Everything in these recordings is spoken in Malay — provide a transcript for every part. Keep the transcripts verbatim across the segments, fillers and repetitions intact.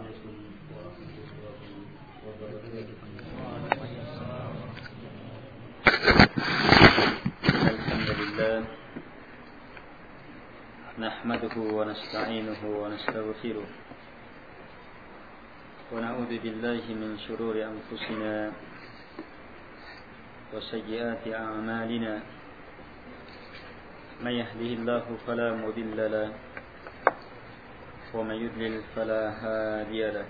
عليكم ورحمة الله وبركاته. الحمد لله نحمده ونستعينه ونستغفره ونعوذ بالله من شرور أنفسنا وسيئات أعمالنا من يهده الله فلا مضل له ومن يضلل فلا هادي له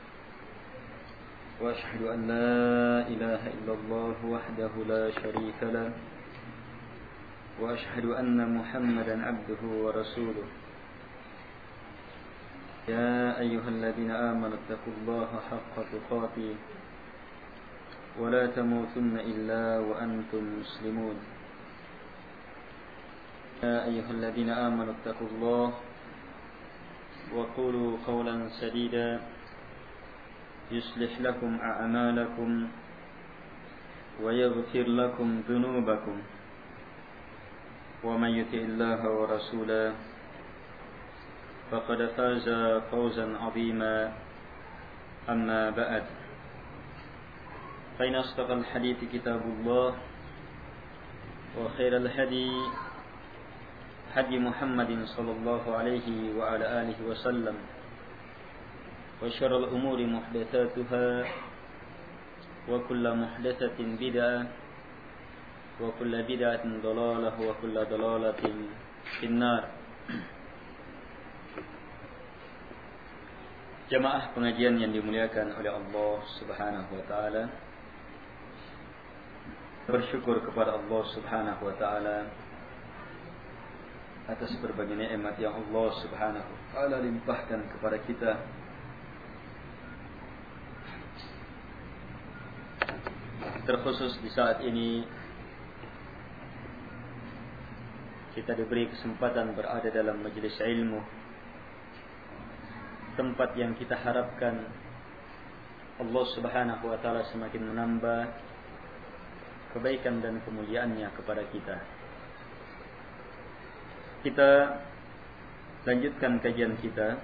وأشهد أن لا إله إلا الله وحده لا شريك له وأشهد أن محمدا عبده ورسوله يا أيها الذين آمنوا اتقوا الله حق تقاته ولا تموتن إلا وأنتم مسلمون يا أيها الذين آمنوا اتقوا الله وقولوا قولا سديدا يصلح لكم أعمالكم ويغفر لكم ذنوبكم ومن يطع الله ورسوله فقد فاز فوزا عظيما أما بعد فإن أصدق الحديث كتاب الله وخير الهدي هدي محمد صلى الله عليه وعلى آله وسلم وشر الأمور محدثاتها وكل محدثة بدعة وكل بدعة ضلالة وكل ضلالة في النار. Jamaah pengajian yang dimuliakan oleh Allah Subhanahu wa taala, bersyukur kepada Allah Subhanahu wa taala atas berbagai nikmat yang Allah Subhanahu wa taala limpahkan kepada kita. Terkhusus di saat ini kita diberi kesempatan berada dalam majelis ilmu, tempat yang kita harapkan Allah Subhanahu wa taala semakin menambah kebaikan dan kemuliaannya kepada kita. Kita lanjutkan kajian kita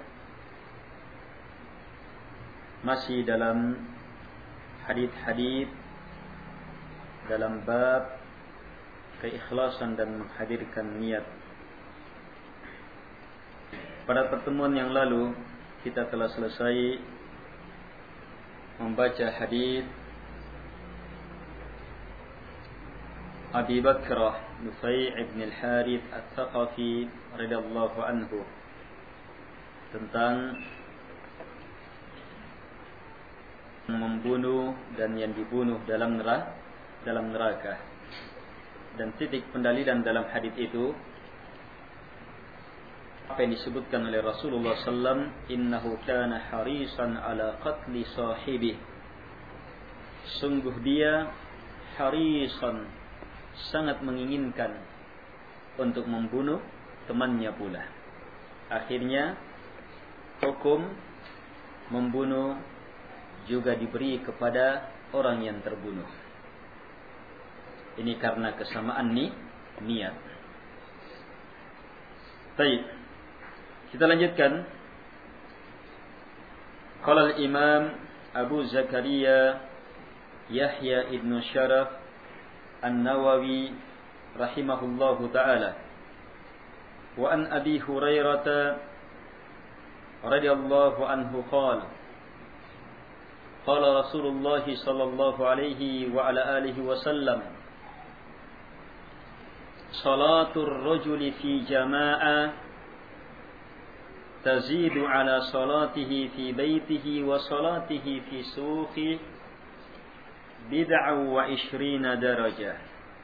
masih dalam hadits-hadits dalam bab keikhlasan dan menghadirkan niat. Pada pertemuan yang lalu kita telah selesai membaca hadits Abi Bakrah Nufai' ibn al-Harith al-Thaqafi radhiyallahu anhu tentang membunuh dan yang dibunuh dalam neraka, dalam neraka. Dan titik pendalilan dalam hadis itu apa yang disebutkan oleh Rasulullah sallallahu alaihi wasallam, innahu kana harisan ala qatli sahibi. Sungguh dia harisan, sangat menginginkan untuk membunuh temannya pula. Akhirnya hukum membunuh juga diberi kepada orang yang terbunuh. Ini karena kesamaan ni, niat. Baik, kita lanjutkan. Qala al-Imam Abu Zakaria Yahya ibn Sharaf An-Nawawi rahimahullahu ta'ala, wa an Abi Hurairah radhiyallahu anhu qala qala Rasulullah sallallahu alaihi wa ala alihi wa sallam, salatul rajuli fi jama'ah tazidu ala salatihi fi baitihi wa salatihi fi suqihi bid'ah wa ishrina darajah.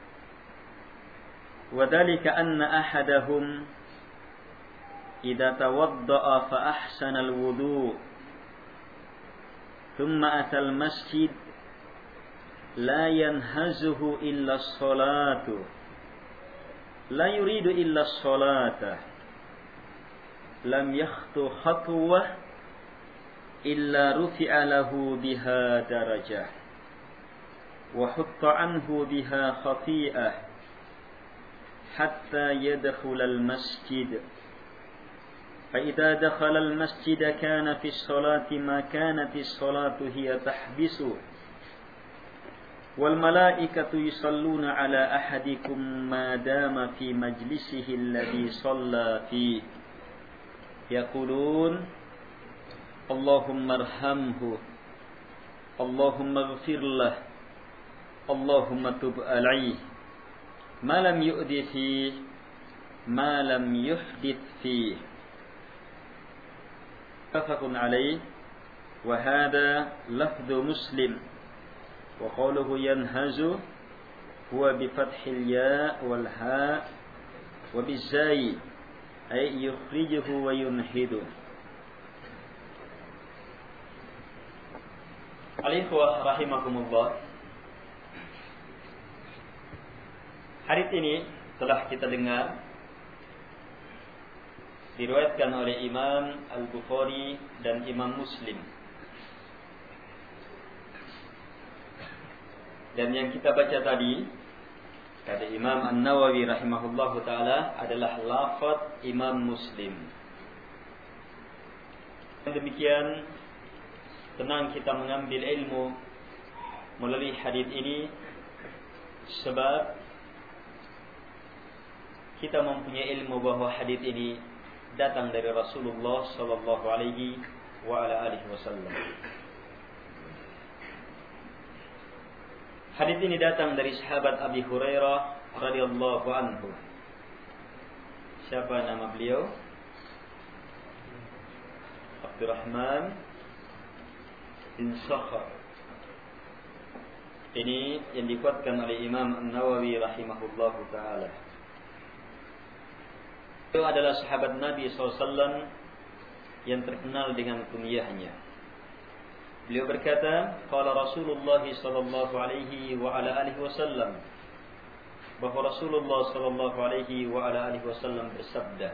Wa dhalika anna ahadahum idza tawadda'a fa ahsana al-wudu' thumma ata al-masjid la yanhazuhu illa as-salatu la yuridu illa as-salata lam yakhtu khatwah illa rufi'a lahu biha darajah wa hutta anhu biha khati'ah hatta yadkhul al-masjid فإذا دخل المسجد كان في الصلاة ما كانت الصلاة هي تحبسه والملائكة يصلون على أحدكم ما دام في مجلسه الذي صلى فيه يقولون اللهم ارحمه اللهم اغفر له اللهم تب عليه ما لم يؤذي فيه ما لم يحدث فيه متفق عليه وهذا لفظ مسلم وقوله ينهز هو بفتح الياء والهاء وبالزاي أي يخرجه وينهده. Al-ikhwah rahimakumullah, hadits ini telah kita dengar diriwayatkan oleh Imam Al-Bukhari dan Imam Muslim. Dan yang kita baca tadi kata Imam An-Nawawi rahimahullahu taala adalah lafaz Imam Muslim. Demikian tenang kita mengambil ilmu melalui hadis ini sebab kita mempunyai ilmu bahwa hadis ini datang dari Rasulullah sallallahu alaihi wa ala alihi wasallam. Hadis ini datang dari sahabat Abi Hurairah radhiyallahu anhu. Siapa nama beliau? Abdurrahman bin Sakhar. Ini yang dikuatkan oleh Imam An-Nawawi rahimahullahu taala. Beliau adalah sahabat Nabi sallallahu alaihi wasallam yang terkenal dengan kunyahnya. Beliau berkata, qala Rasulullah sallallahu alaihi wa ala alihi wasallam, bahwa Rasulullah sallallahu alaihi wa ala alihi wasallam bersabda,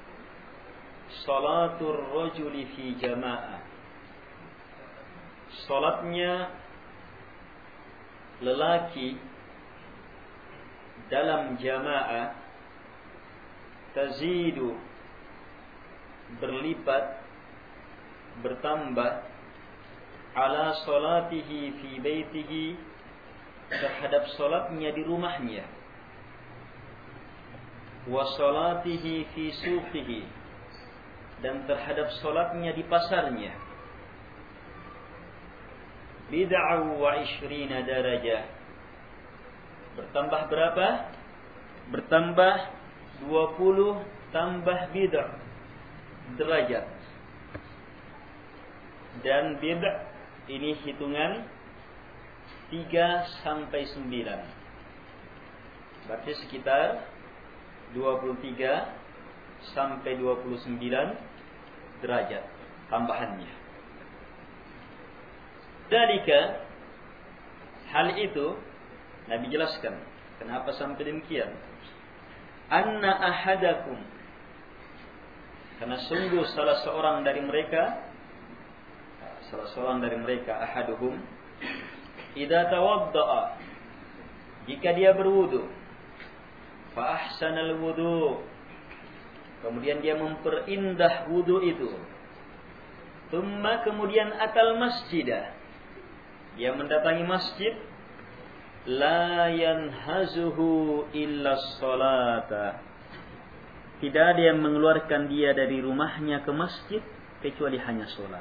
salatul rajuli fi jamaah, salatnya lelaki dalam jamaah, tazidu berlipat, bertambah, ala salatihi fi baitihi terhadap salatnya di rumahnya, wa salatihi fi suqihi dan terhadap salatnya di pasarnya, bid'ah wa ishrina darajah, bertambah berapa? Bertambah dua puluh tambah bid'ah derajat. Dan bid'ah ini hitungan tiga sampai sembilan. Berarti sekitar dua puluh tiga sampai dua puluh sembilan derajat tambahannya. Dalika, hal itu Nabi jelaskan kenapa sampai demikian. Anna ahadakum, karena sungguh salah seorang dari mereka Salah seorang dari mereka, ahaduhum, idza tawaddaa, jika dia berwudu, fa ahsanal wudu, kemudian dia memperindah wudu itu, thumma kemudian atal masjidah, dia mendatangi masjid, la yanhazuhu illa sholata, tidak ada yang mengeluarkan dia dari rumahnya ke masjid kecuali hanya sholat.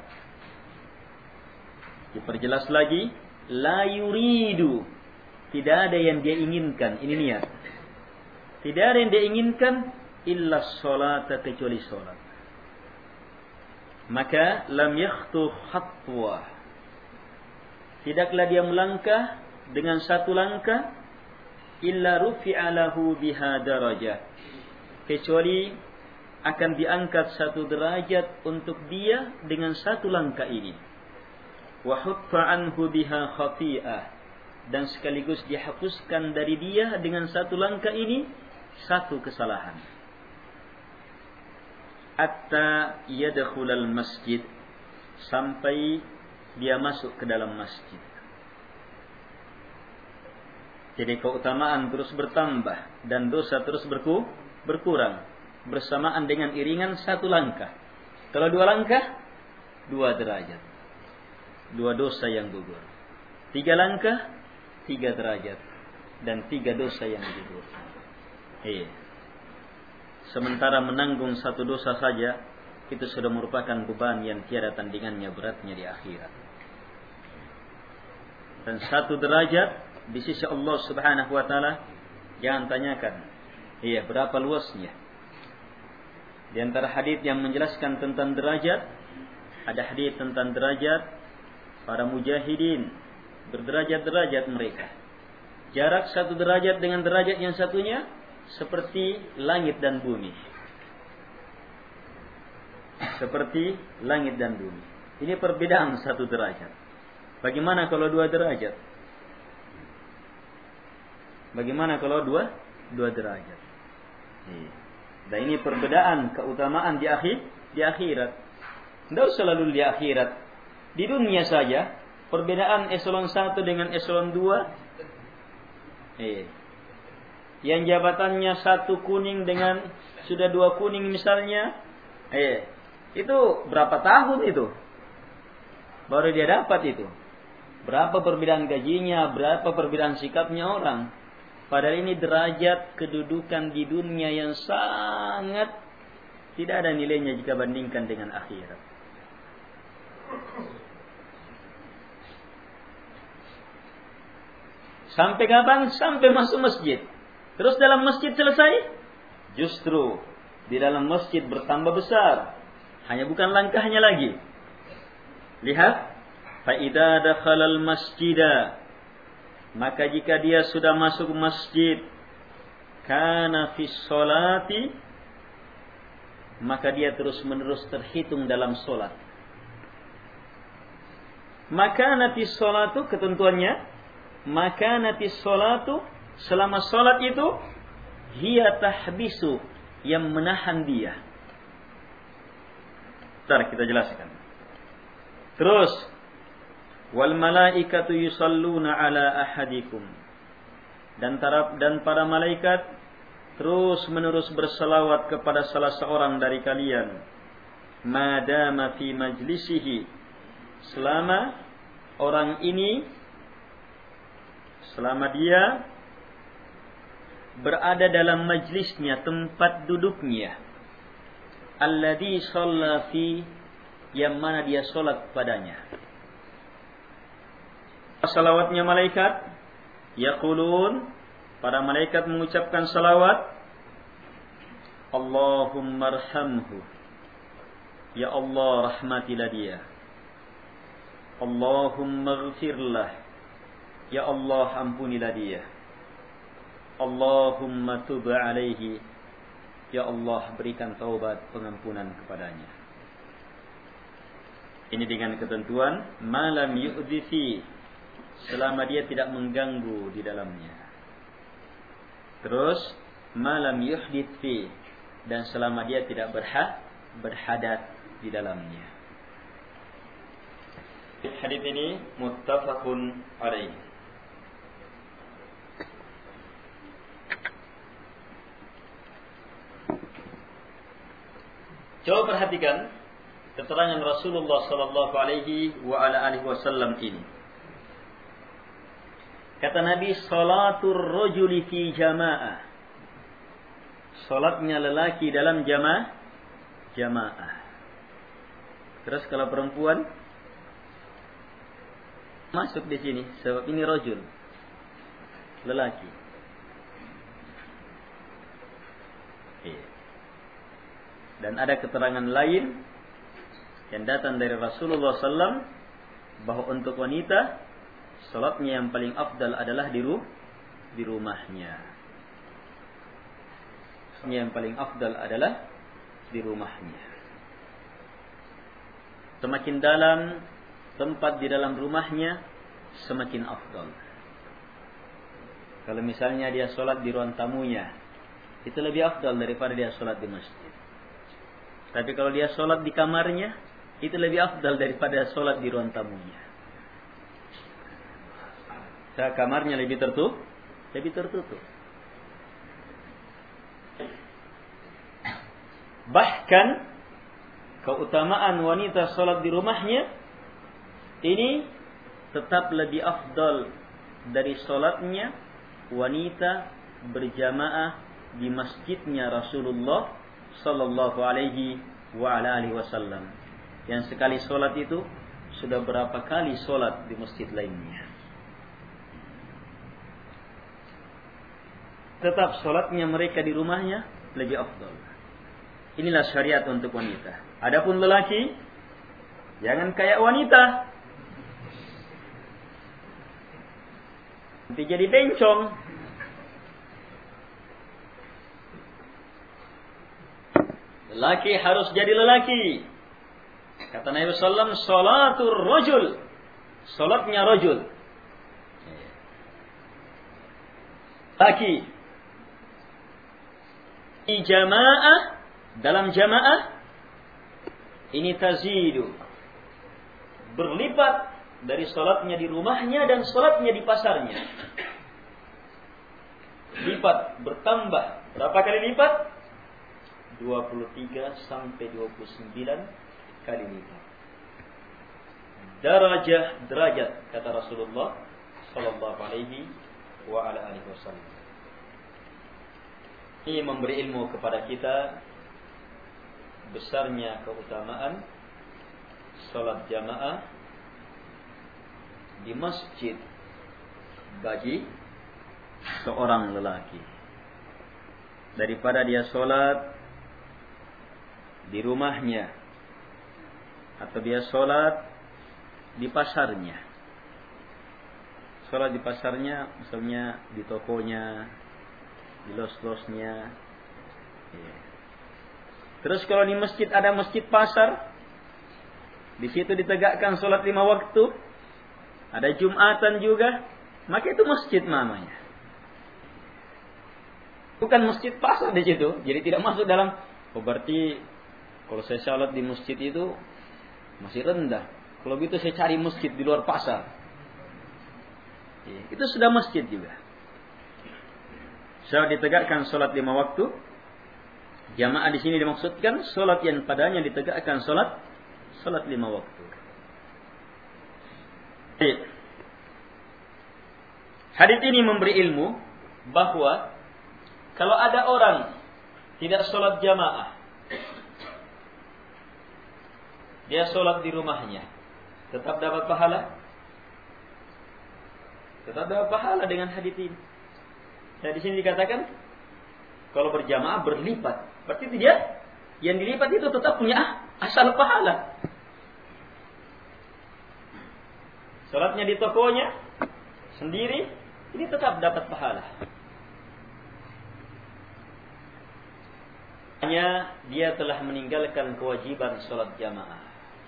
Diperjelas lagi, la yuridu, tidak ada yang dia inginkan, ini niat. Tidak ada yang dia inginkan illa sholata, kecuali sholat. Maka lam yakhtu khatwa, tidaklah dia melangkah dengan satu langkah, illa rufi'a lahu biha darajah, kecuali akan diangkat satu derajat untuk dia dengan satu langkah ini. Wa hutta anhu biha khati'ah, dan sekaligus dihapuskan dari dia dengan satu langkah ini satu kesalahan. Hatta yadkhulal masjid, sampai dia masuk ke dalam masjid. Jadi keutamaan terus bertambah dan dosa terus berku, berkurang. bersamaan dengan iringan satu langkah. Kalau dua langkah, dua derajat. Dua dosa yang gugur. Tiga langkah, tiga derajat. Dan tiga dosa yang gugur. Iya. Sementara menanggung satu dosa saja, itu sudah merupakan beban yang tiada tandingannya beratnya di akhirat. Dan satu derajat di sisi Allah Subhanahu wa taala, jangan tanyakan, iya, berapa luasnya. Di antara hadis yang menjelaskan tentang derajat, ada hadis tentang derajat para mujahidin, berderajat-derajat mereka. Jarak satu derajat dengan derajat yang satunya seperti langit dan bumi. Seperti langit dan bumi. Ini perbedaan satu derajat. Bagaimana kalau dua derajat? Bagaimana kalau dua dua derajat? Dan ini perbedaan keutamaan di akhir di akhirat. Tidak selalu di akhirat. Di dunia saja perbedaan eselon satu dengan eselon dua. Eh, yang jabatannya satu kuning dengan sudah dua kuning misalnya, eh, itu berapa tahun itu? Baru dia dapat itu. Berapa perbedaan gajinya, berapa perbedaan sikapnya orang. Padahal ini derajat kedudukan di dunia yang sangat tidak ada nilainya jika bandingkan dengan akhirat. Sampai kapan? Sampai masuk masjid. Terus dalam masjid selesai? Justru di dalam masjid bertambah besar. Hanya bukan langkahnya lagi. Lihat, fa idza dakhalal masjida, maka jika dia sudah masuk masjid, kana fis sholati, maka dia terus-menerus terhitung dalam salat. Maka nanti sholatu ketentuannya, maka nanti sholatu selama salat itu hiya tahbisu, yang menahan dia. Bentar kita jelaskan. Terus wal malaikatu yusalluna ala ahadikum, dan dan para malaikat terus menerus berselawat kepada salah seorang dari kalian, madama fi majlisihi, selama orang ini selama dia berada dalam majlisnya, tempat duduknya, alladhi shalla fi, yang mana dia solat padanya. Salawatnya malaikat, yaqulun, para malaikat mengucapkan salawat, Allahumma arhamhu, ya Allah rahmatilah dia. Allahumma ghfirlah, ya Allah ampunilah dia. Allahumma tub alaihi, ya Allah berikan taubat pengampunan kepadanya. Ini dengan ketentuan malam yu'dhifi, selama dia tidak mengganggu di dalamnya. Terus malam yuhdith fi, dan selama dia tidak berhad berhadat di dalamnya. Hadis ini muttafaqun alaihi. Coba perhatikan keterangan Rasulullah sallallahu alaihi wa ala alihi wasallam ini. Kata Nabi, salatul rajuli fi jamaah. Salatnya lelaki dalam jamaah, jamaah. Terus kalau perempuan masuk di sini sebab ini rajul, lelaki. Dan ada keterangan lain yang datang dari Rasulullah sallallahu alaihi wasallam bahwa untuk wanita salatnya yang paling afdal adalah di ru di rumahnya. Yang paling afdal adalah di rumahnya. Semakin dalam tempat di dalam rumahnya, semakin afdal. Kalau misalnya dia salat di ruang tamunya, itu lebih afdal daripada dia salat di masjid. Tapi kalau dia sholat di kamarnya, itu lebih afdal daripada sholat di ruang tamunya. Saya kamarnya lebih tertutup, lebih tertutup. Bahkan keutamaan wanita sholat di rumahnya ini tetap lebih afdal dari sholatnya wanita berjamaah di masjidnya Rasulullah sallallahu alaihi wa ala alihi wasallam. Yang sekali sholat itu sudah berapa kali sholat di masjid lainnya. Tetap sholatnya mereka di rumahnya lebih afdal. Inilah syariat untuk wanita. Adapun lelaki, jangan kayak wanita. Nanti jadi bencong. Lelaki harus jadi lelaki. Kata Nabi sallallahu alaihi wasallam, salatul rajul. Salatnya rajul. Laki. Di jamaah, dalam jamaah, ini tazidu. Berlipat dari salatnya di rumahnya dan salatnya di pasarnya. Lipat, bertambah. Berapa kali lipat? dua puluh tiga sampai dua puluh sembilan kali lipat. Darajah, derajat, kata Rasulullah sallallahu alaihi wa ala alihi wasallam. Ini memberi ilmu kepada kita besarnya keutamaan salat jamaah di masjid bagi seorang lelaki, daripada dia salat di rumahnya atau dia sholat di pasarnya. Sholat di pasarnya, misalnya di tokonya, di los-losnya. Ya. Terus kalau di masjid ada masjid pasar, di situ ditegakkan sholat lima waktu, ada Jumatan juga, maka itu masjid namanya. Bukan masjid pasar di situ, jadi tidak masuk dalam. Oh berarti kalau saya sholat di masjid itu masih rendah. Kalau gitu saya cari masjid di luar pasar. Itu sudah masjid juga. Sholat ditegakkan sholat lima waktu. Jamaah di sini dimaksudkan sholat yang padanya ditegakkan sholat sholat lima waktu. Hadits ini memberi ilmu bahwa kalau ada orang tidak sholat jamaah, dia sholat di rumahnya, tetap dapat pahala? Tetap dapat pahala dengan hadits ini. Nah di sini dikatakan kalau berjamaah berlipat, berarti dia yang dilipat itu tetap punya asal pahala. Sholatnya di tokonya sendiri, ini tetap dapat pahala. Hanya dia telah meninggalkan kewajiban sholat jamaah.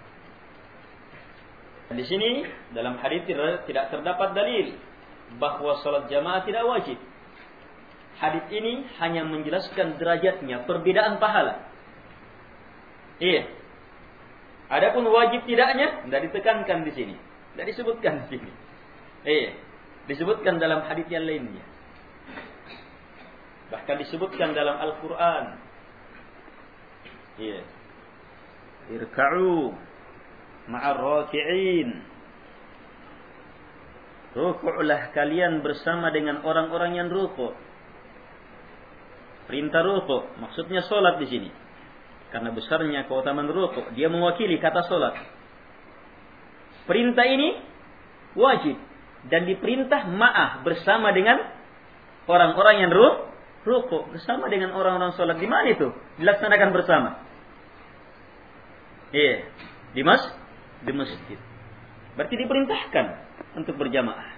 Di sini dalam hadis tidak terdapat dalil bahwa salat jamaah tidak wajib. Hadis ini hanya menjelaskan derajatnya, perbedaan pahala. Iya. Adapun wajib tidaknya tidak ditekankan di sini, tidak disebutkan di sini. Iya. Disebutkan dalam hadis yang lainnya. Bahkan disebutkan dalam Al-Qur'an. Iya. Irka'u ma'ar raki'in. Rukuklah kalian bersama dengan orang-orang yang rukuk. Perintah rukuk, maksudnya solat di sini. Karena besarnya keutamaan rukuk, dia mewakili kata solat. Perintah ini wajib dan diperintah ma'ah bersama dengan orang-orang yang rukuk, bersama dengan orang-orang solat. Di mana itu dilaksanakan bersama? Iya, di mas di masjid. Berarti diperintahkan untuk berjamaah.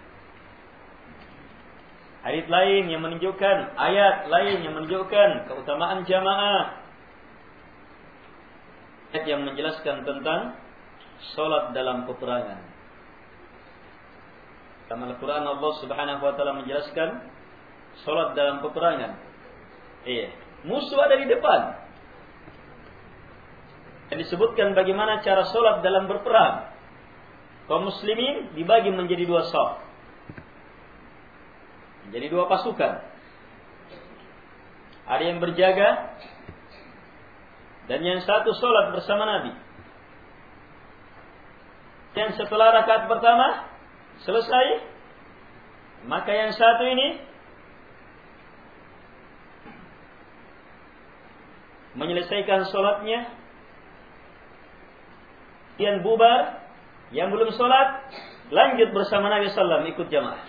Hadits lain yang menunjukkan, ayat lain yang menunjukkan keutamaan jamaah. Ayat yang menjelaskan tentang salat dalam peperangan. Dalam Al-Quran Allah Subhanahu wa taala menjelaskan salat dalam peperangan. Iya, musuh ada di depan. Dan disebutkan bagaimana cara solat dalam berperang. Kaum muslimin dibagi menjadi dua saf, menjadi dua pasukan. Ada yang berjaga Dan yang satu sholat bersama Nabi. Yang setelah rakaat pertama selesai, maka yang satu ini menyelesaikan sholatnya, kemudian bubar. Yang belum sholat lanjut bersama Nabi sallallahu alaihi wasallam ikut jamaah.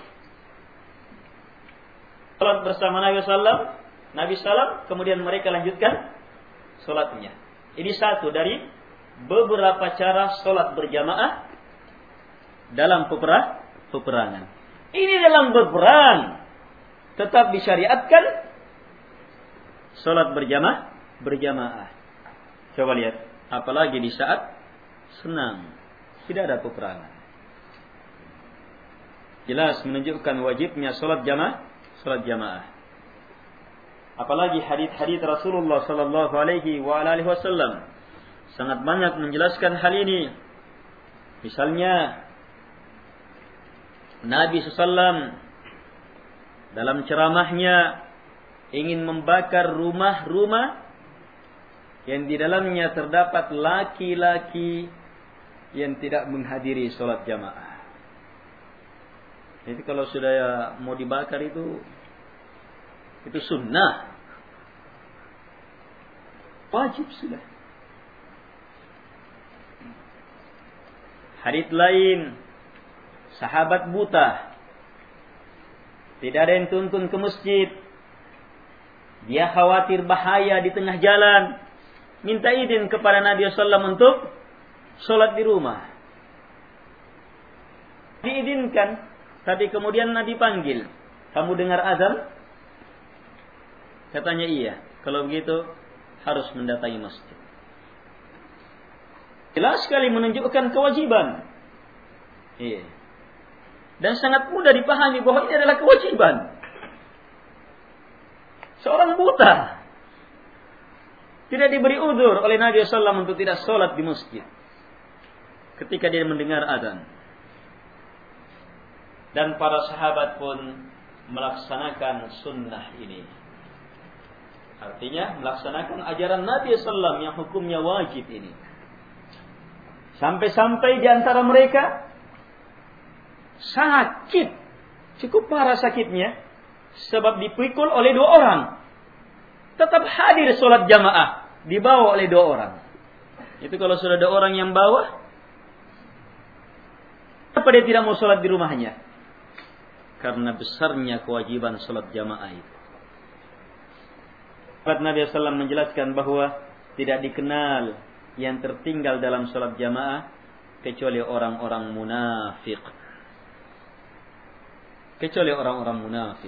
Sholat bersama Nabi sallallahu alaihi wasallam, Nabi salam, kemudian mereka lanjutkan sholatnya. Ini satu dari beberapa cara sholat berjamaah dalam peperang, peperangan. Ini dalam berperang tetap disyariatkan sholat berjamaah, berjamaah. Coba lihat, apalagi di saat senang, tidak ada peperangan. Jelas menunjukkan wajibnya sholat jamaah, sholat jamaah. Apalagi hadits-hadits Rasulullah sallallahu alaihi wa alihi wasallam sangat banyak menjelaskan hal ini. Misalnya Nabi sallallahu alaihi wasallam dalam ceramahnya ingin membakar rumah-rumah yang di dalamnya terdapat laki-laki yang tidak menghadiri sholat jamaah. Jadi kalau sudah mau dibakar itu itu sunnah, wajib sudah. Hadits lain, sahabat buta, tidak ada yang tuntun ke masjid. Dia khawatir bahaya di tengah jalan, minta izin kepada Nabi sallallahu alaihi wasallam untuk sholat di rumah. Diizinkan, tapi kemudian Nabi panggil, kamu dengar azan? Katanya iya. Kalau begitu harus mendatangi masjid. Jelas sekali menunjukkan kewajiban. Iya. Dan sangat mudah dipahami bahwa ini adalah kewajiban. Seorang buta tidak diberi udzur oleh Nabi sallallahu alaihi wasallam untuk tidak sholat di masjid ketika dia mendengar azan. Dan para sahabat pun melaksanakan sunnah ini. Artinya melaksanakan ajaran Nabi sallallahu alaihi wasallam yang hukumnya wajib ini. Sampai-sampai di antara mereka sakit, cukup parah sakitnya, sebab dipikul oleh dua orang. Tetap hadir sholat jamaah, dibawa oleh dua orang. Itu kalau sudah ada orang yang bawa, kenapa dia tidak mau sholat di rumahnya? Karena besarnya kewajiban sholat jamaah itu. Nabi sallallahu alaihi wasallam menjelaskan bahwa tidak dikenal yang tertinggal dalam sholat jamaah kecuali orang-orang munafik. Kecuali orang-orang munafik.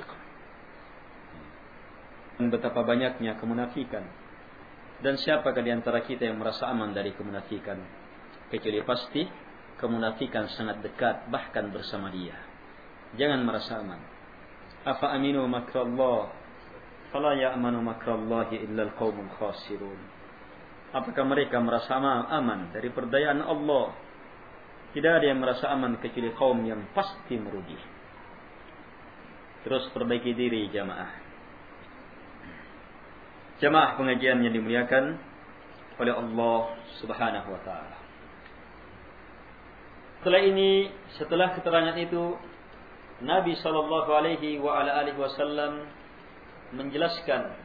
Dan betapa banyaknya kemunafikan. Dan siapakah di antara kita yang merasa aman dari kemunafikan? Kecuali pasti kemunafikan sangat dekat, bahkan bersama dia. Jangan merasa aman. Afa aminu makrallah fala ya'manu makrallahi illa al-qaumul khasirun. Apakah mereka merasa aman dari perdayaan Allah? Tidak ada yang merasa aman kecuali kaum yang pasti merugi. Terus perbaiki diri jamaah. Jamaah pengajian yang dimuliakan oleh Allah Subhanahu wa taala. Setelah ini, setelah keterangan itu, Nabi sallallahu alaihi wa ala alihi wasallam menjelaskan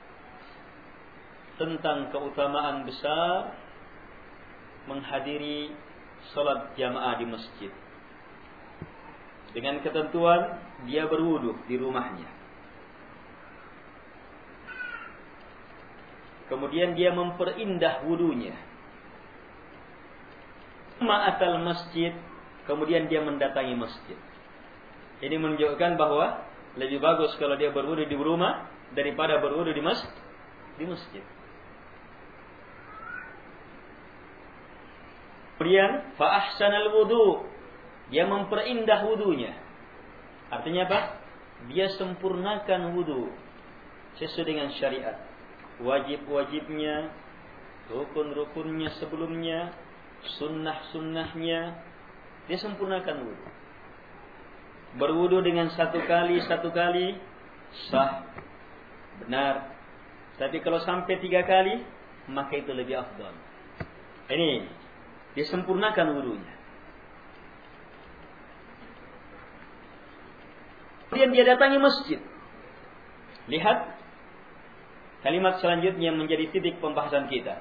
tentang keutamaan besar menghadiri salat jamaah di masjid. Dengan ketentuan dia berwudu di rumahnya. Kemudian dia memperindah wudunya. Ma'atal masjid, kemudian dia mendatangi masjid. Ini menunjukkan bahwa lebih bagus kalau dia berwudu di rumah daripada berwudu di masjid. Di masjid. Kemudian fa ahsanal wudu, dia memperindah wudunya. Artinya apa? Dia sempurnakan wudu sesuai dengan syariat. Wajib-wajibnya, rukun-rukunnya sebelumnya, sunnah-sunnahnya, dia sempurnakan wudu. Berwudu dengan satu kali, satu kali, sah, benar. Tapi kalau sampai tiga kali, maka itu lebih afdal. Ini disempurnakan wudunya. Kemudian dia datangi masjid. Lihat kalimat selanjutnya menjadi titik pembahasan kita.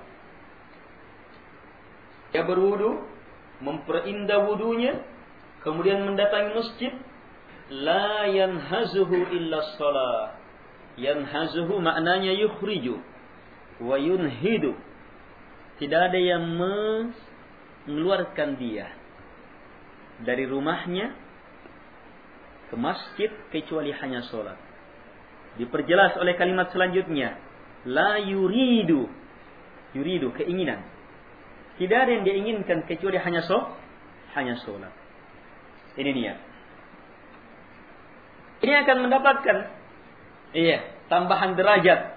Dia berwudu, memperindah wudunya, kemudian mendatangi masjid. La yanhazuhu illa shalah. Yanhazuhu maknanya yukhriju wa yunhidu. Tidak ada yang mengeluarkan dia dari rumahnya ke masjid kecuali hanya sholat. Diperjelas oleh kalimat selanjutnya, la yuridu. Yuridu, keinginan. Tidak ada yang diinginkan kecuali hanya sholat, hanya sholat. Ini niat. Ini akan mendapatkan iya, tambahan derajat.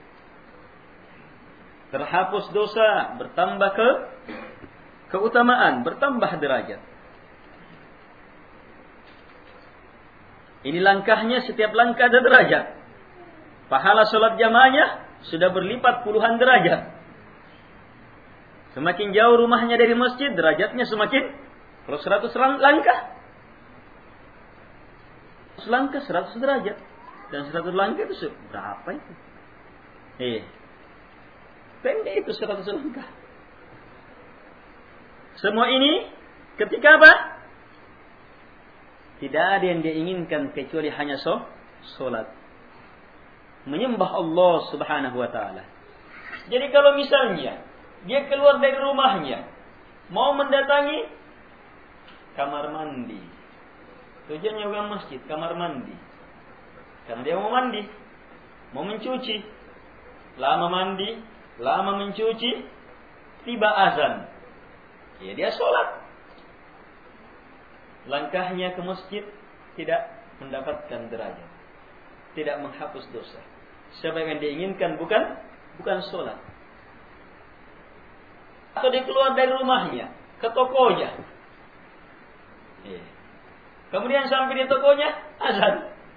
Terhapus dosa, bertambah ke keutamaan, bertambah derajat. Ini langkahnya, setiap langkah ada derajat. Pahala sholat jamaahnya sudah berlipat puluhan derajat. Semakin jauh rumahnya dari masjid, derajatnya semakin. Kalau seratus langkah, seratus langkah seratus derajat. Dan seratus langkah itu berapa itu? Eh, pendek itu seratus langkah. Semua ini ketika apa? Tidak ada yang dia inginkan kecuali hanya sholat. Menyembah Allah subhanahu wa ta'ala. Jadi kalau misalnya dia keluar dari rumahnya, mau mendatangi kamar mandi. Tujuannya bukan masjid, kamar mandi. Karena dia mau mandi, mau mencuci. Lama mandi, lama mencuci, tiba azan. Ya dia sholat. Langkahnya ke masjid tidak mendapatkan derajat, tidak menghapus dosa. Sebab yang diinginkan bukan bukan sholat. Atau dia keluar dari rumahnya ke tokonya, ya. Kemudian sampai di tokonya azan,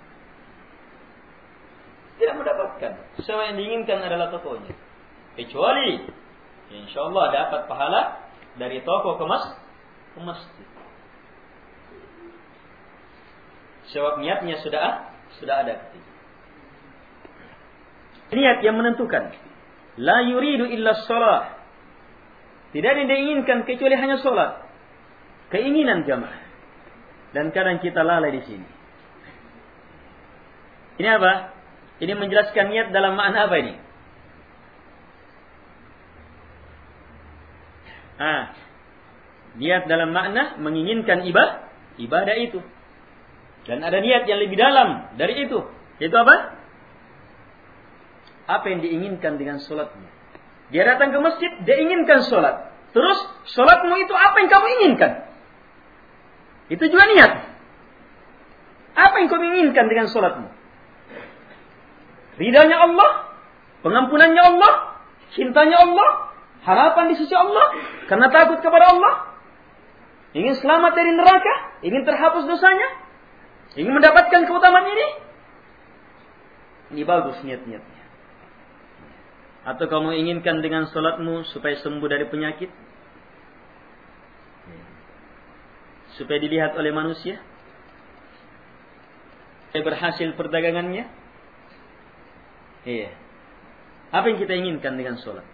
tidak mendapatkan. Sebab yang diinginkan adalah tokonya. Kecuali insya Allah dapat pahala dari toko ke mas ke masjid. Sebab niatnya sudah sudah ada. Niat yang menentukan. La yuridu illa shalah. Tidak ada yang diinginkan kecuali hanya sholat. Keinginan jamaah. Dan kadang kita lalai di sini. Ini apa? Ini menjelaskan niat dalam makna apa ini? Ah, niat dalam makna menginginkan ibadah, ibadah itu. Dan ada niat yang lebih dalam dari itu. Itu apa? Apa yang diinginkan dengan sholatnya? Dia datang ke masjid, dia inginkan sholat. Terus sholatmu itu apa yang kamu inginkan? Itu juga niat. Apa yang kamu inginkan dengan sholatmu? Ridhanya Allah, pengampunannya Allah, cintanya Allah, harapan di sisi Allah, karena takut kepada Allah, ingin selamat dari neraka, ingin terhapus dosanya, ingin mendapatkan keutamaan ini. Ini bagus niat-niatnya. Atau kamu inginkan dengan sholatmu supaya sembuh dari penyakit, supaya dilihat oleh manusia, supaya berhasil perdagangannya. Iya. Apa yang kita inginkan dengan sholat?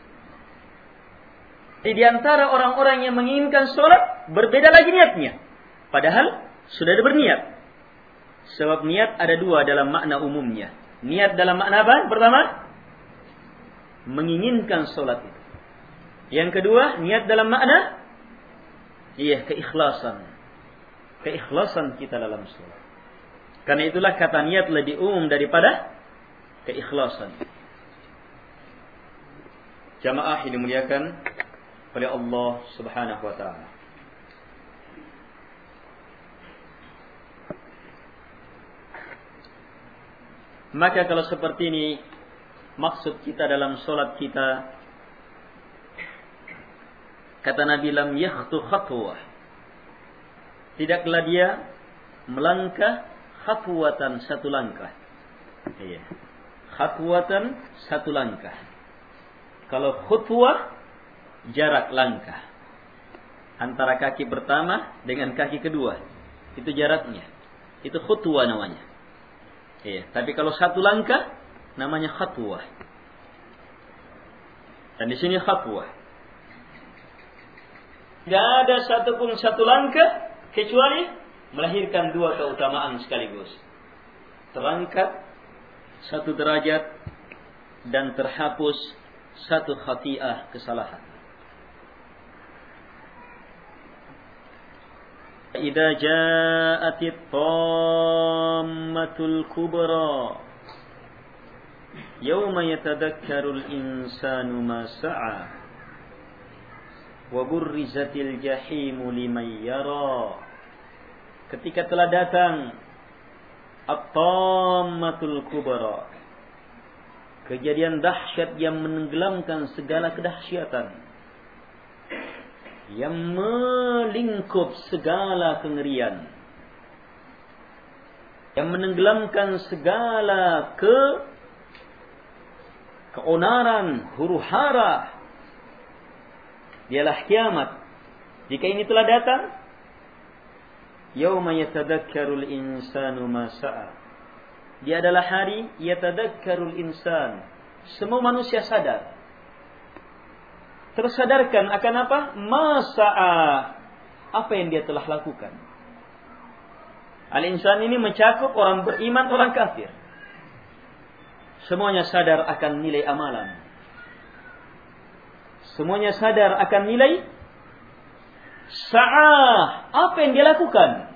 Di antara orang-orang yang menginginkan sholat, berbeda lagi niatnya. Padahal sudah ada berniat. Sebab niat ada dua dalam makna umumnya. Niat dalam makna apa? Pertama, menginginkan sholat itu. Yang kedua, niat dalam makna, iya, keikhlasan. Keikhlasan kita dalam sholat. Karena itulah kata niat lebih umum daripada keikhlasan. Jamaah yang dimuliakan oleh Allah Subhanahu wa taala. Maka kalau seperti ini maksud kita dalam solat kita, kata Nabi, lam yakhtu khatwah, tidaklah dia melangkah khatwatan, satu langkah. Iya. Khatwatan, satu langkah. Kalau khutwah, jarak langkah antara kaki pertama dengan kaki kedua. Itu jaraknya. Itu khutwah namanya. Iya. Tapi kalau satu langkah, namanya khatwah. Dan di sini khatwah. Tidak ada satupun satu langkah kecuali melahirkan dua keutamaan sekaligus. Terangkat satu derajat dan terhapus satu khati'ah kesalahan. Idza ja'atit tammatul kubra yauma yatadakkarul insanu ma sa'a wa burrizatil jahimu liman yara. Ketika telah datang at-tammatul kubra, kejadian dahsyat yang menenggelamkan segala kedahsyatan, yang melingkup segala kengerian, yang menenggelamkan segala ke keonaran, huru-hara, dialah kiamat. Jika ini telah datang, yauma yatadakkarul insanu ma sa'a. Dia adalah hari yatadakkarul insan. Semua manusia sadar. Tersadarkan akan apa? Ma sa'a. Apa yang dia telah lakukan. Al-insan ini mencakup orang beriman, orang kafir. Semuanya sadar akan nilai amalan. Semuanya sadar akan nilai sa'ah. Apa yang dia lakukan?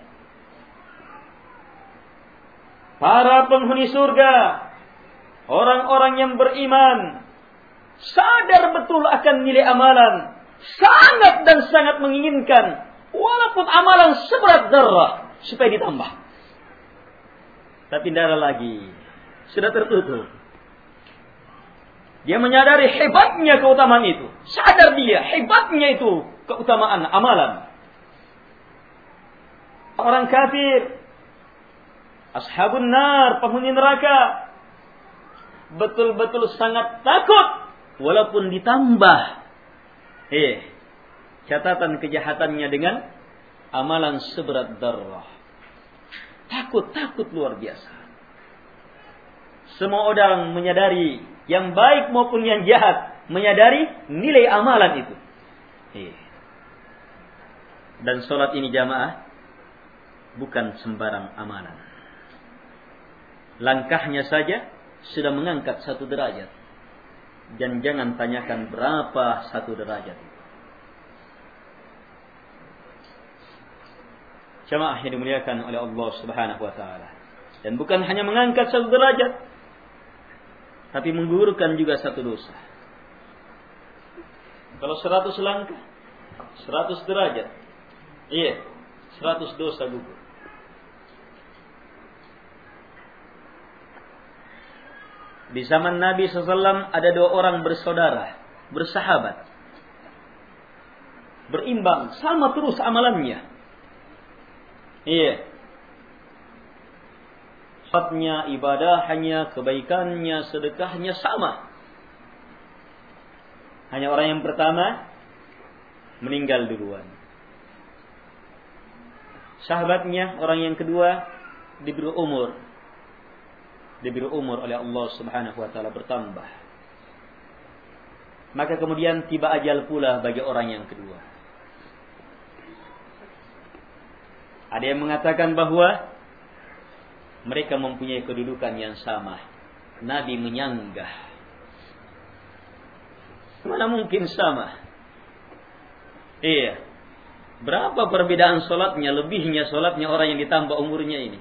Para penghuni surga, orang-orang yang beriman, sadar betul akan nilai amalan. Sangat dan sangat menginginkan, walaupun amalan seberat zarrah, supaya ditambah. Tapi tidak ada lagi. Sudah tertutup. Dia menyadari hebatnya keutamaan itu. Sadar dia, hebatnya itu keutamaan amalan. Orang kafir, ashabun nar, penghuni neraka, betul-betul sangat takut walaupun ditambah eh catatan kejahatannya dengan amalan seberat darah. Takut-takut luar biasa. Semua orang menyadari, yang baik maupun yang jahat, menyadari nilai amalan itu. Eh. Dan sholat ini jamaah bukan sembarang amalan. Langkahnya saja sudah mengangkat satu derajat. Dan jangan tanyakan berapa satu derajat. Jamaah yang dimuliakan oleh Allah Subhanahu wa taala. Dan bukan hanya mengangkat satu derajat, tapi menggugurkan juga satu dosa. Kalau seratus langkah, seratus derajat. Iya, seratus dosa gugur. Di zaman Nabi shallallahu alaihi wasallam ada dua orang bersaudara, bersahabat. Berimbang, sama terus amalannya. Iya. Salatnya, ibadahnya, kebaikannya, sedekahnya sama. Hanya orang yang pertama meninggal duluan. Sahabatnya, orang yang kedua diberi umur. Diberi umur oleh Allah Subhanahu wa taala bertambah. Maka kemudian tiba ajal pula bagi orang yang kedua. Ada yang mengatakan bahwa mereka mempunyai kedudukan yang sama. Nabi menyanggah. Mana mungkin sama? Iya. Berapa perbedaan solatnya, lebihnya solatnya orang yang ditambah umurnya ini.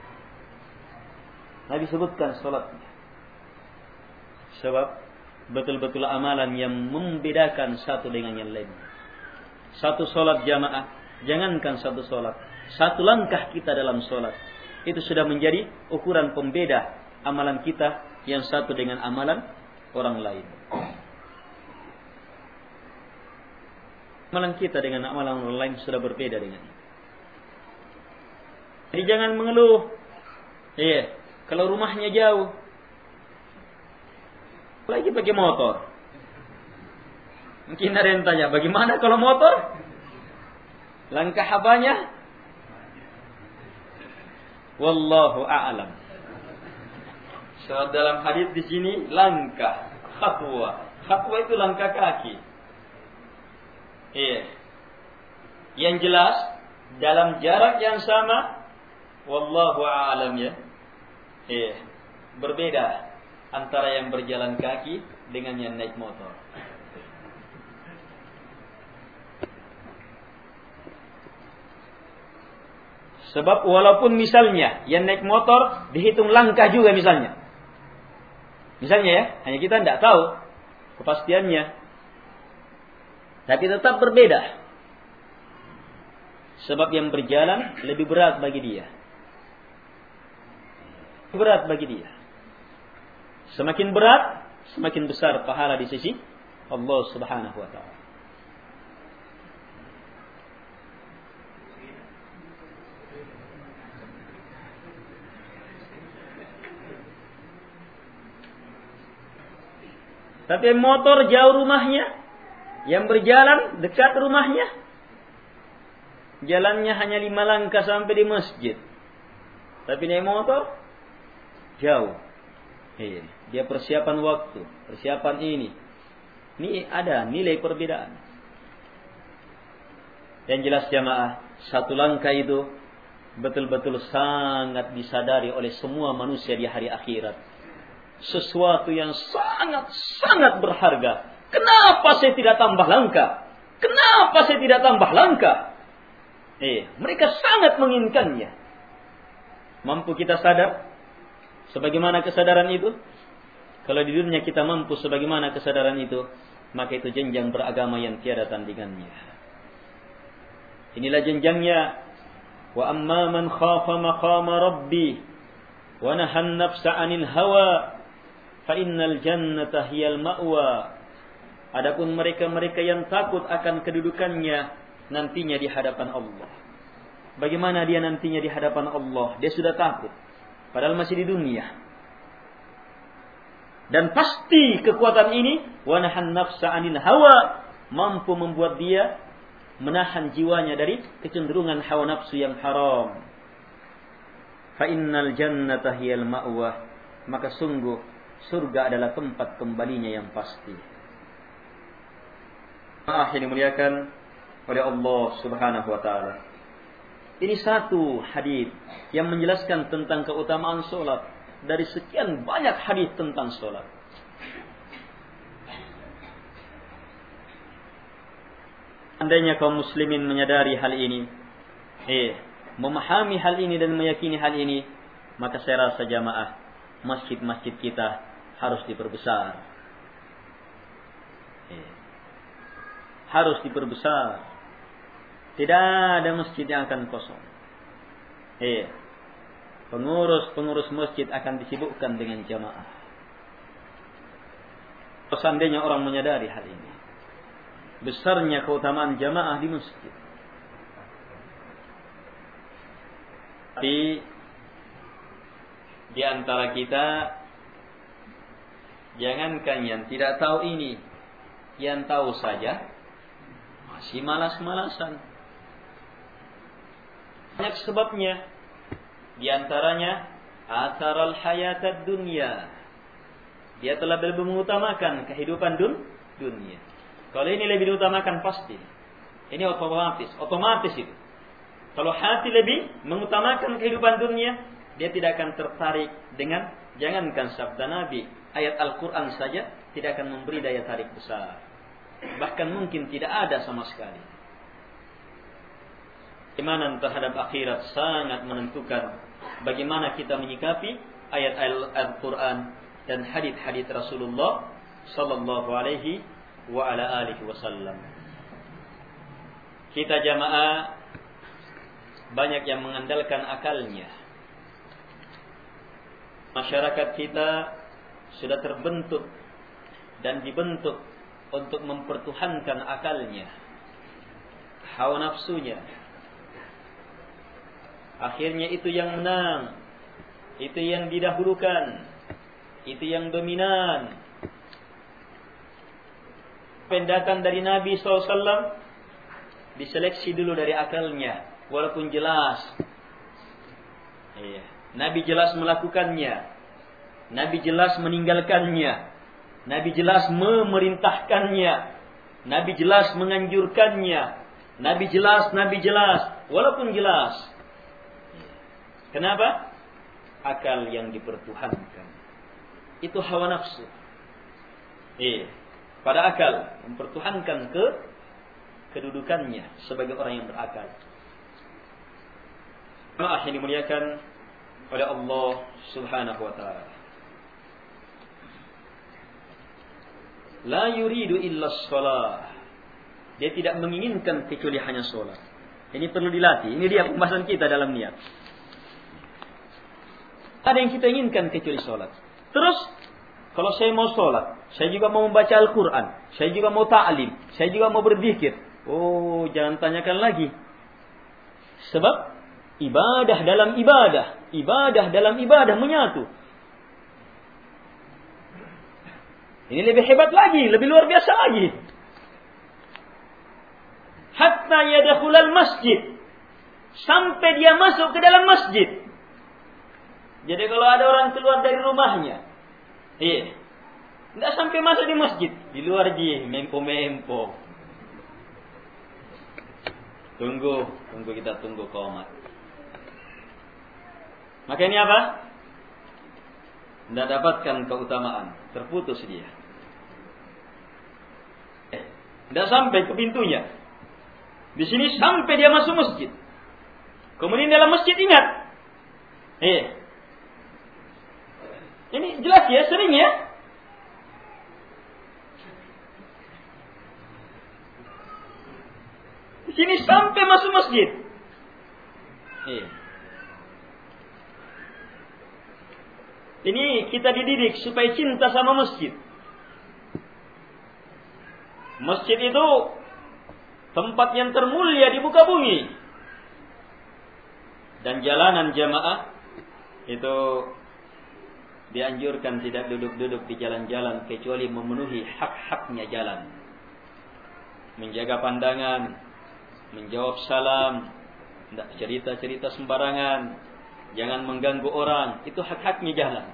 Nabi sebutkan solatnya. Sebab betul-betul amalan yang membedakan satu dengan yang lain. Satu solat jamaah, jangankan satu solat, satu langkah kita dalam solat, itu sudah menjadi ukuran pembeda amalan kita yang satu dengan amalan orang lain. Amalan kita dengan amalan orang lain sudah berbeda dengan ini. Jadi jangan mengeluh. Iya. Kalau rumahnya jauh, lagi pakai motor. Mungkin ada yang tanya, bagaimana kalau motor? Langkah habanya? Wallahu a'lam. So, dalam hadis di sini langkah, khatwa. Khatwa itu langkah kaki. Iya. Yang jelas dalam jarak yang sama, wallahu a'lam ya. Iya. Berbeda antara yang berjalan kaki dengan yang naik motor. Sebab walaupun misalnya yang naik motor dihitung langkah juga misalnya. Misalnya ya, hanya kita tidak tahu kepastiannya. Tapi tetap berbeda. Sebab yang berjalan lebih berat bagi dia. Berat bagi dia. Semakin berat, semakin besar pahala di sisi Allah Subhanahu wa taala. Tapi motor jauh rumahnya, yang berjalan dekat rumahnya, jalannya hanya lima langkah sampai di masjid. Tapi naik motor jauh. Iya, dia persiapan waktu, persiapan ini. Ini ada nilai perbedaan. Yang jelas jamaah, satu langkah itu betul-betul sangat disadari oleh semua manusia di hari akhirat. Sesuatu yang sangat-sangat berharga. Kenapa saya tidak tambah langkah? Kenapa saya tidak tambah langkah? Eh, mereka sangat menginginkannya. Mampu kita sadar sebagaimana kesadaran itu? Kalau di dunia kita mampu sebagaimana kesadaran itu, maka itu jenjang beragama yang tiada tandingannya. Inilah jenjangnya. Wa amma man khafa maqama rabbi wa nahan nafsa 'anil hawa fa innal jannata hiyal ma'wa. Adapun mereka-mereka yang takut akan kedudukannya nantinya di hadapan Allah. Bagaimana dia nantinya di hadapan Allah? Dia sudah takut padahal masih di dunia. Dan pasti kekuatan ini wa nahan nafsa 'anil hawa mampu membuat dia menahan jiwanya dari kecenderungan hawa nafsu yang haram. Fa innal jannata hiyal ma'wa, maka sungguh surga adalah tempat kembalinya yang pasti. Maaf yang dimuliakan oleh Allah Subhanahu wa taala. Ini satu hadis yang menjelaskan tentang keutamaan salat dari sekian banyak hadis tentang salat. Andainya kaum muslimin menyadari hal ini, eh, memahami hal ini dan meyakini hal ini, maka saya rasa jamaah masjid-masjid kita harus diperbesar. Eh, harus diperbesar. Tidak ada masjid yang akan kosong. Eh, pengurus-pengurus masjid akan disibukkan dengan jamaah. Seandainya orang menyadari hal ini, besarnya keutamaan jamaah di masjid. Tapi di antara kita, jangankan yang tidak tahu ini, yang tahu saja masih malas-malasan. Banyak sebabnya. Di antaranya atharal hayatad dunya. Dia telah lebih mengutamakan kehidupan dun dunia. Kalau ini lebih diutamakan pasti. Ini otomatis, otomatis itu. Kalau hati lebih mengutamakan kehidupan dunia, dia tidak akan tertarik dengan, jangankan sabda Nabi, ayat Al-Quran saja tidak akan memberi daya tarik besar. Bahkan mungkin tidak ada sama sekali. Imanan terhadap akhirat sangat menentukan bagaimana kita menyikapi ayat Al-Quran dan hadits-hadits Rasulullah sallallahu alaihi wa ala alihi wasallam. Kita jamaah banyak yang mengandalkan akalnya. Masyarakat kita sudah terbentuk dan dibentuk untuk mempertuhankan akalnya, hawa nafsunya. Akhirnya itu yang menang, itu yang didahulukan, itu yang dominan. Pendatang dari Nabi shallallahu alaihi wasallam diseleksi dulu dari akalnya, walaupun jelas. Iya. Nabi jelas melakukannya, Nabi jelas meninggalkannya, Nabi jelas memerintahkannya, Nabi jelas menganjurkannya, Nabi jelas, Nabi jelas, walaupun jelas. Kenapa? Akal yang dipertuhankan. Itu hawa nafsu. Iya. Pada akal mempertuhankan ke kedudukannya sebagai orang yang berakal. Maaf yang dimuliakan oleh Allah Subhanahu wa taala. La yuridu illa shalah. Dia tidak menginginkan kecuali hanya salat. Ini perlu dilatih. Ini dia pembahasan kita dalam niat. Ada yang kita inginkan kecuali salat. Terus kalau saya mau sholat, saya juga mau membaca Al-Quran, saya juga mau ta'lim, saya juga mau berzikir. Oh, jangan tanyakan lagi. Sebab ibadah dalam ibadah, ibadah dalam ibadah menyatu. Ini lebih hebat lagi, lebih luar biasa lagi. Hatta yadkhulal masjid. Sampai dia masuk ke dalam masjid. Jadi kalau ada orang keluar dari rumahnya, iya, tidak sampai masuk di masjid, di luar dia mempo-mempo. Tunggu, tunggu kita tunggu qomat. Maka ini apa? Tidak dapatkan keutamaan, terputus dia. Eh, tidak sampai ke pintunya. Di sini sampai dia masuk masjid. Kemudian dalam masjid ingat, eh, ini jelas ya, sering ya. Di sini sampai masuk masjid. Iya. Ini kita dididik supaya cinta sama masjid. Masjid itu tempat yang termulia di muka bumi. Dan jalanan jamaah itu dianjurkan tidak duduk-duduk di jalan-jalan kecuali memenuhi hak-haknya jalan. Menjaga pandangan, menjawab salam, tidak cerita-cerita sembarangan, jangan mengganggu orang, itu hak-haknya jalan.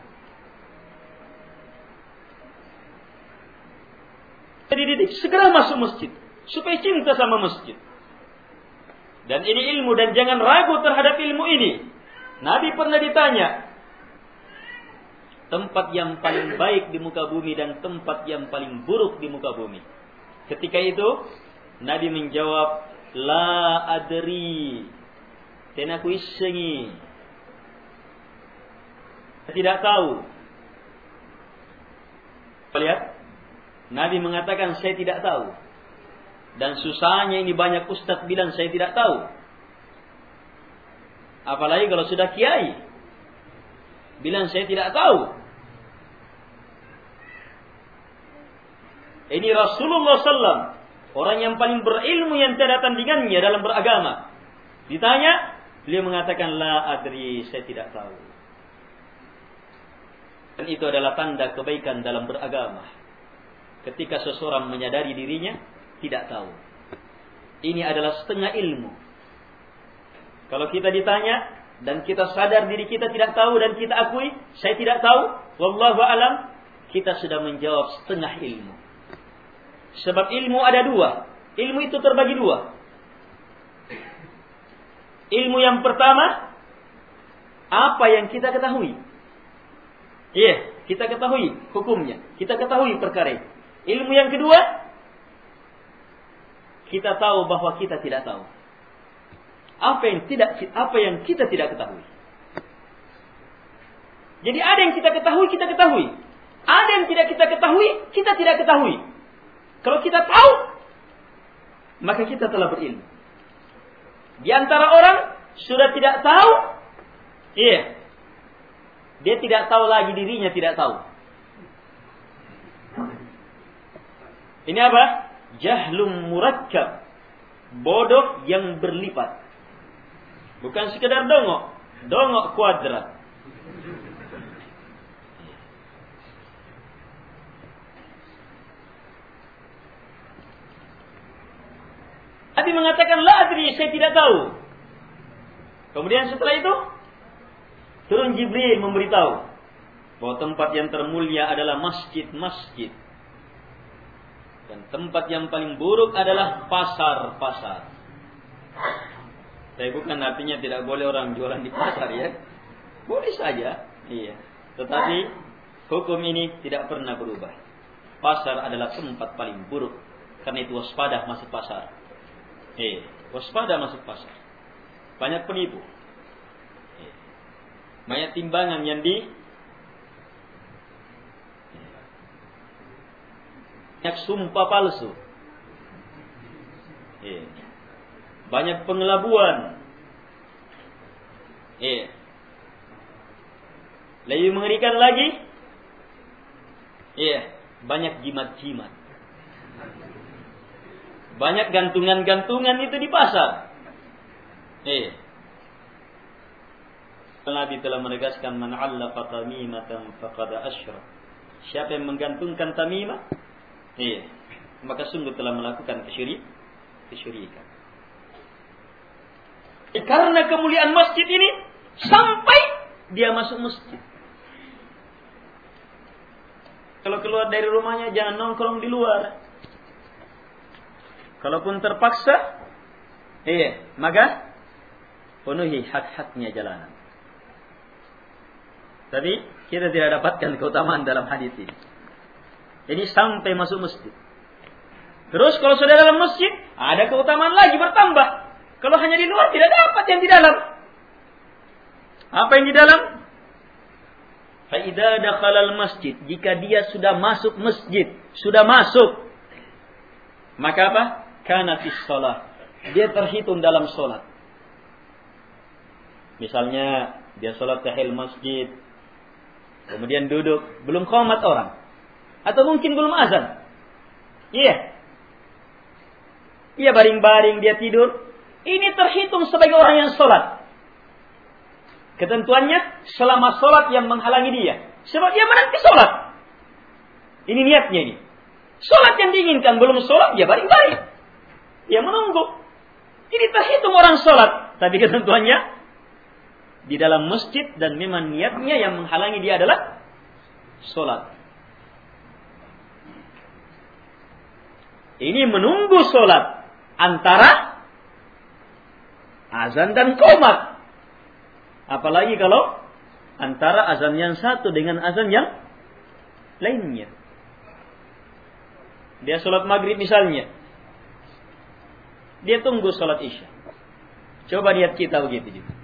Jadi didik segera masuk masjid supaya cinta sama masjid. Dan ini ilmu dan jangan ragu terhadap ilmu ini. Nabi pernah ditanya, tempat yang paling baik di muka bumi dan tempat yang paling buruk di muka bumi. Ketika itu Nabi menjawab, la adri, tenaku isengi, tidak tahu. Lihat, Nabi mengatakan saya tidak tahu. Dan susahnya ini banyak ustaz bilang saya tidak tahu. Apalagi kalau sudah kiai bilang saya tidak tahu. Ini Rasulullah sallallahu alaihi wasallam, orang yang paling berilmu yang tiada tandingannya dalam beragama. Ditanya, beliau mengatakan la adri, saya tidak tahu. Dan itu adalah tanda kebaikan dalam beragama. Ketika seseorang menyadari dirinya tidak tahu. Ini adalah setengah ilmu. Kalau kita ditanya dan kita sadar diri kita tidak tahu dan kita akui saya tidak tahu, wallahu alam, kita sudah menjawab setengah ilmu. Sebab ilmu ada dua. Ilmu itu terbagi dua. Ilmu yang pertama, apa yang kita ketahui. Iya, kita ketahui hukumnya. Kita ketahui perkara. Ilmu yang kedua, kita tahu bahwa kita tidak tahu. Apa yang tidak, apa yang kita tidak ketahui. Jadi ada yang kita ketahui, kita ketahui. Ada yang tidak kita ketahui, kita tidak ketahui. Kalau kita tahu, maka kita telah berilmu. Di antara orang sudah tidak tahu, iya, dia tidak tahu lagi dirinya tidak tahu. Ini apa? Jahlum murakkab, bodoh yang berlipat. Bukan sekedar dongok, dongok kuadrat. Nabi mengatakan, la adri, saya tidak tahu. Kemudian setelah itu, turun Jibril memberitahu bahwa tempat yang termulia adalah masjid-masjid. Dan tempat yang paling buruk adalah pasar-pasar. Tapi bukan artinya tidak boleh orang jualan di pasar ya. Boleh saja. Iya. Tetapi hukum ini tidak pernah berubah. Pasar adalah tempat paling buruk. Karena itu waspada masuk pasar. Eh, waspada masuk pasar. Banyak penipu. Eh, banyak timbangan yang di banyak sumpah palsu. Eh, banyak pengelabuan. Eh, lebih mengerikan lagi. Eh, banyak jimat-jimat. Banyak gantungan-gantungan itu di pasar. Eh. Nabi telah menegaskan man 'allaqa tamimatan faqad asyrak. Siapa yang menggantungkan tamimah, eh, maka sungguh telah melakukan kesyirik, kesyirikan. Eh, karena kemuliaan masjid ini sampai dia masuk masjid. Kalau keluar dari rumahnya jangan nongkrong di luar. Kalaupun terpaksa, iya, maka penuhi hak-haknya jalanan. Tapi kita tidak dapatkan keutamaan dalam hadis ini. Jadi sampai masuk masjid. Terus kalau sudah dalam masjid, ada keutamaan lagi bertambah. Kalau hanya di luar tidak dapat yang di dalam. Apa yang di dalam? Fa idza dakhala al-masjid, jika dia sudah masuk masjid, sudah masuk, maka apa? Kana fis shalah. Dia terhitung dalam salat. Misalnya dia salat tahiyyatul masjid, kemudian duduk, belum qomat orang. Atau mungkin belum azan. Iya. Dia baring-baring, dia tidur. Ini terhitung sebagai orang yang salat. Ketentuannya selama salat yang menghalangi dia. Sebab dia menanti salat. Ini niatnya ini. Salat yang diinginkan belum salat, dia baring-baring. Dia menunggu. Ini terhitung orang salat. Tapi ketentuannya di dalam masjid dan memang niatnya yang menghalangi dia adalah salat. Ini menunggu salat antara azan dan qomat. Apalagi kalau antara azan yang satu dengan azan yang lainnya. Dia salat maghrib misalnya. Dia tunggu salat isya. Coba lihat kita begitu juga.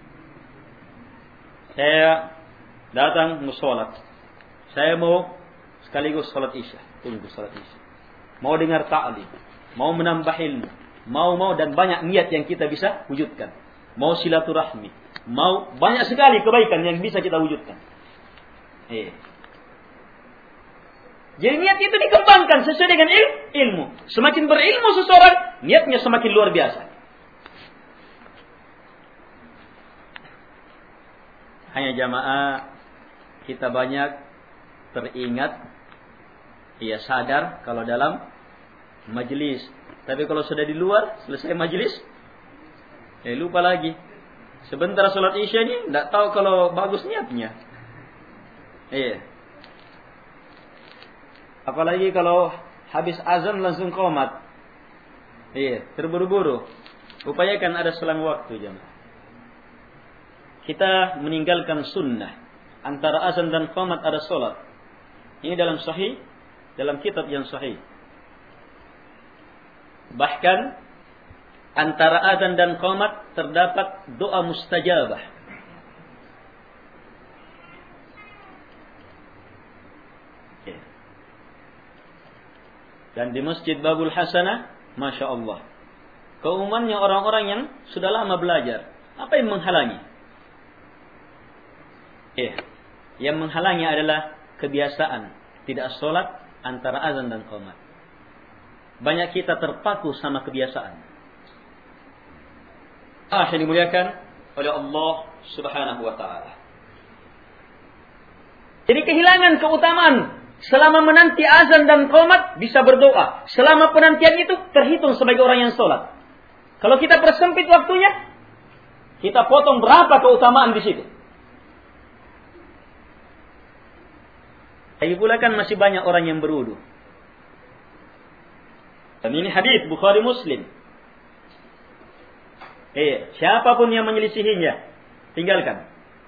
Saya datang mau salat. Saya mau sekaligus salat isya. Tunggu salat isya. Mau dengar ta'lim. Mau menambah ilmu. Mau-mau dan banyak niat yang kita bisa wujudkan. Mau silaturahmi. Mau banyak sekali kebaikan yang bisa kita wujudkan. Eh. Jadi niat itu dikembangkan sesuai dengan il, ilmu. Semakin berilmu seseorang, niatnya semakin luar biasa. Hanya jamaah kita banyak teringat, ia sadar kalau dalam majelis. Tapi kalau sudah di luar, selesai majelis, eh lupa lagi. Sebentar sholat isya ini, tidak tahu kalau bagus niatnya. Iya. Apalagi kalau habis azan langsung qomat. Iya, terburu-buru. Upayakan ada selang waktu jemaah. Kita meninggalkan sunnah. Antara azan dan qomat ada solat. Ini dalam sahih, dalam kitab yang sahih. Bahkan antara azan dan qomat terdapat doa mustajabah. Dan di Masjid Babul Hasanah, Masya Allah, keumumannya orang-orang yang sudah lama belajar. Apa yang menghalangi? Eh, yang menghalangi adalah kebiasaan tidak sholat antara azan dan qomat. Banyak kita terpaku sama kebiasaan. Ah, yang dimuliakan oleh Allah Subhanahu wa Ta'ala. Jadi kehilangan keutamaan. Selama menanti azan dan qomat bisa berdoa. Selama penantian itu terhitung sebagai orang yang sholat. Kalau kita persempit waktunya, kita potong berapa keutamaan di situ. Lagi pula kan masih banyak orang yang berwudu. Dan ini hadis Bukhari Muslim. Eh, siapapun yang menyelisihinya, tinggalkan.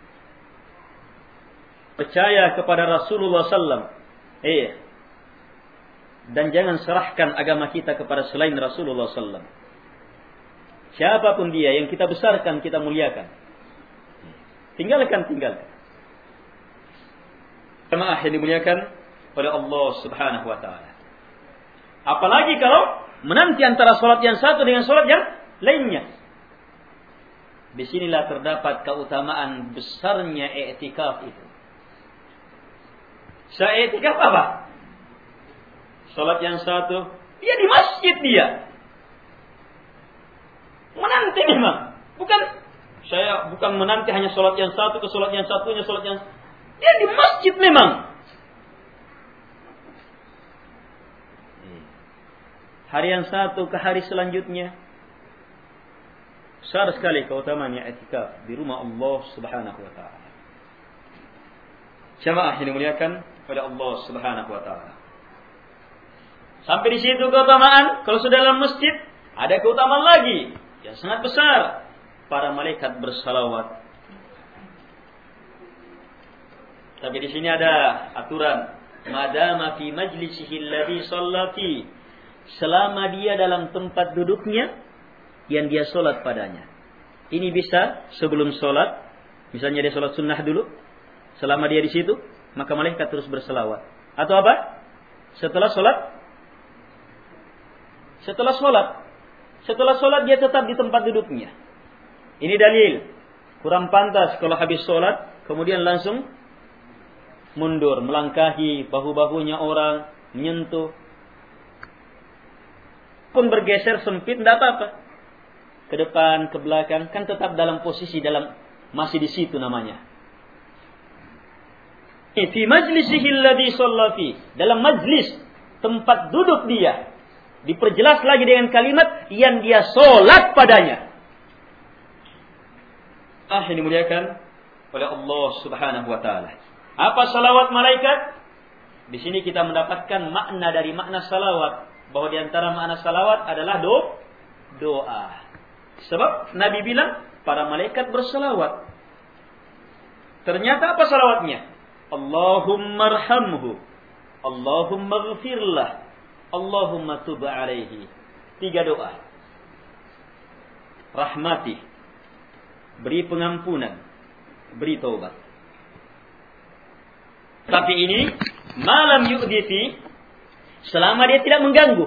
Percaya kepada Rasulullah sallallahu alaihi wasallam. Eh, dan jangan serahkan agama kita kepada selain Rasulullah sallallahu alaihi wasallam. Siapapun dia yang kita besarkan, kita muliakan. Tinggalkan, tinggalkan. Jemaah yang dimuliakan oleh Allah Subhanahu wa taala. Apalagi kalau menanti antara salat yang satu dengan salat yang lainnya. Di sinilah terdapat keutamaan besarnya i'tikaf itu. I'tikaf apa? Salat yang satu, dia di masjid dia. Menanti memang. Bukan saya bukan menanti hanya salat yang satu ke salat yang satunya, salat yang dia di masjid memang. Hari yang satu ke hari selanjutnya. Besar sekali keutamaan i'tikaf di rumah Allah Subhanahu wa taala. Jemaah yang dimuliakan oleh Allah Subhanahu wa taala. Sampai di situ keutamaan, kalau sudah dalam masjid ada keutamaan lagi yang sangat besar. Para malaikat bersalawat. Tapi di sini ada aturan, madama fi majlisihi alladhi shalla fi, selama dia dalam tempat duduknya yang dia solat padanya. Ini bisa sebelum solat, misalnya dia solat sunnah dulu, selama dia di situ, maka malaikat terus berselawat. Atau apa? Setelah solat, setelah solat, setelah solat dia tetap di tempat duduknya. Ini dalil. Kurang pantas kalau habis solat, kemudian langsung mundur, melangkahi bahu-bahunya orang, menyentuh. Pun bergeser sempit, tidak apa-apa. Ke depan, ke belakang, kan tetap dalam posisi, dalam masih di situ namanya. Fi majlisihi alladhi shalla fi, dalam majlis, tempat duduk dia. Diperjelas lagi dengan kalimat yang dia solat padanya. Ah, ini dimuliakan oleh Allah Subhanahu wa taala. Apa salawat malaikat? Di sini kita mendapatkan makna dari makna salawat, bahwa di antara makna salawat adalah do, doa. Sebab Nabi bilang para malaikat bersalawat. Ternyata apa salawatnya? Allahumma arhamhu, Allahumma ghfirlah, Allahumma tub alaihi. Tiga doa. Rahmati, beri pengampunan, beri taubat. Tapi ini malam yu'diti, selama dia tidak mengganggu.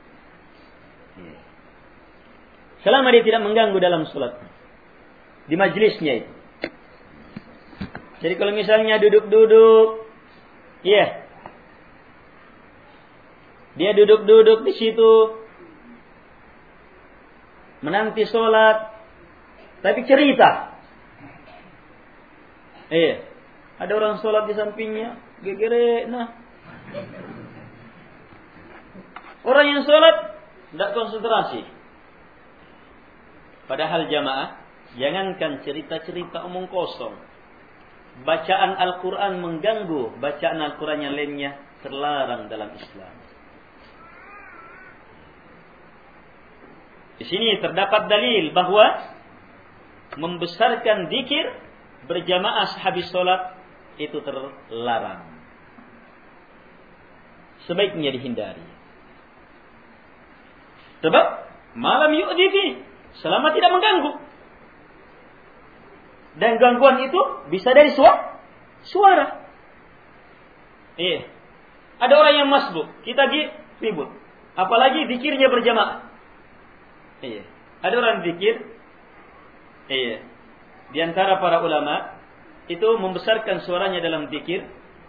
Selama dia tidak mengganggu dalam salat, di majlisnya itu. Jadi kalau misalnya duduk-duduk, iya, yeah, dia duduk-duduk di situ, menanti salat, tapi cerita. Iya. Yeah. Ada orang sholat di sampingnya, gegere, nah. Orang yang sholat tidak konsentrasi. Padahal jamaah, jangankan cerita-cerita omong kosong. Bacaan Al-Quran mengganggu, bacaan Al-Quran yang lainnya terlarang dalam Islam. Di sini terdapat dalil bahwa membesarkan zikir berjamaah habis sholat itu terlarang. Sebaiknya dihindari. Sebab malam yu'diti, selama tidak mengganggu. Dan gangguan itu bisa dari suara. Suara. Iya. Ada orang yang masbuk, kita di ribut. Apalagi zikirnya berjamaah. Iya. Ada orang zikir. Iya. Di antara para ulama itu membesarkan suaranya dalam zikir,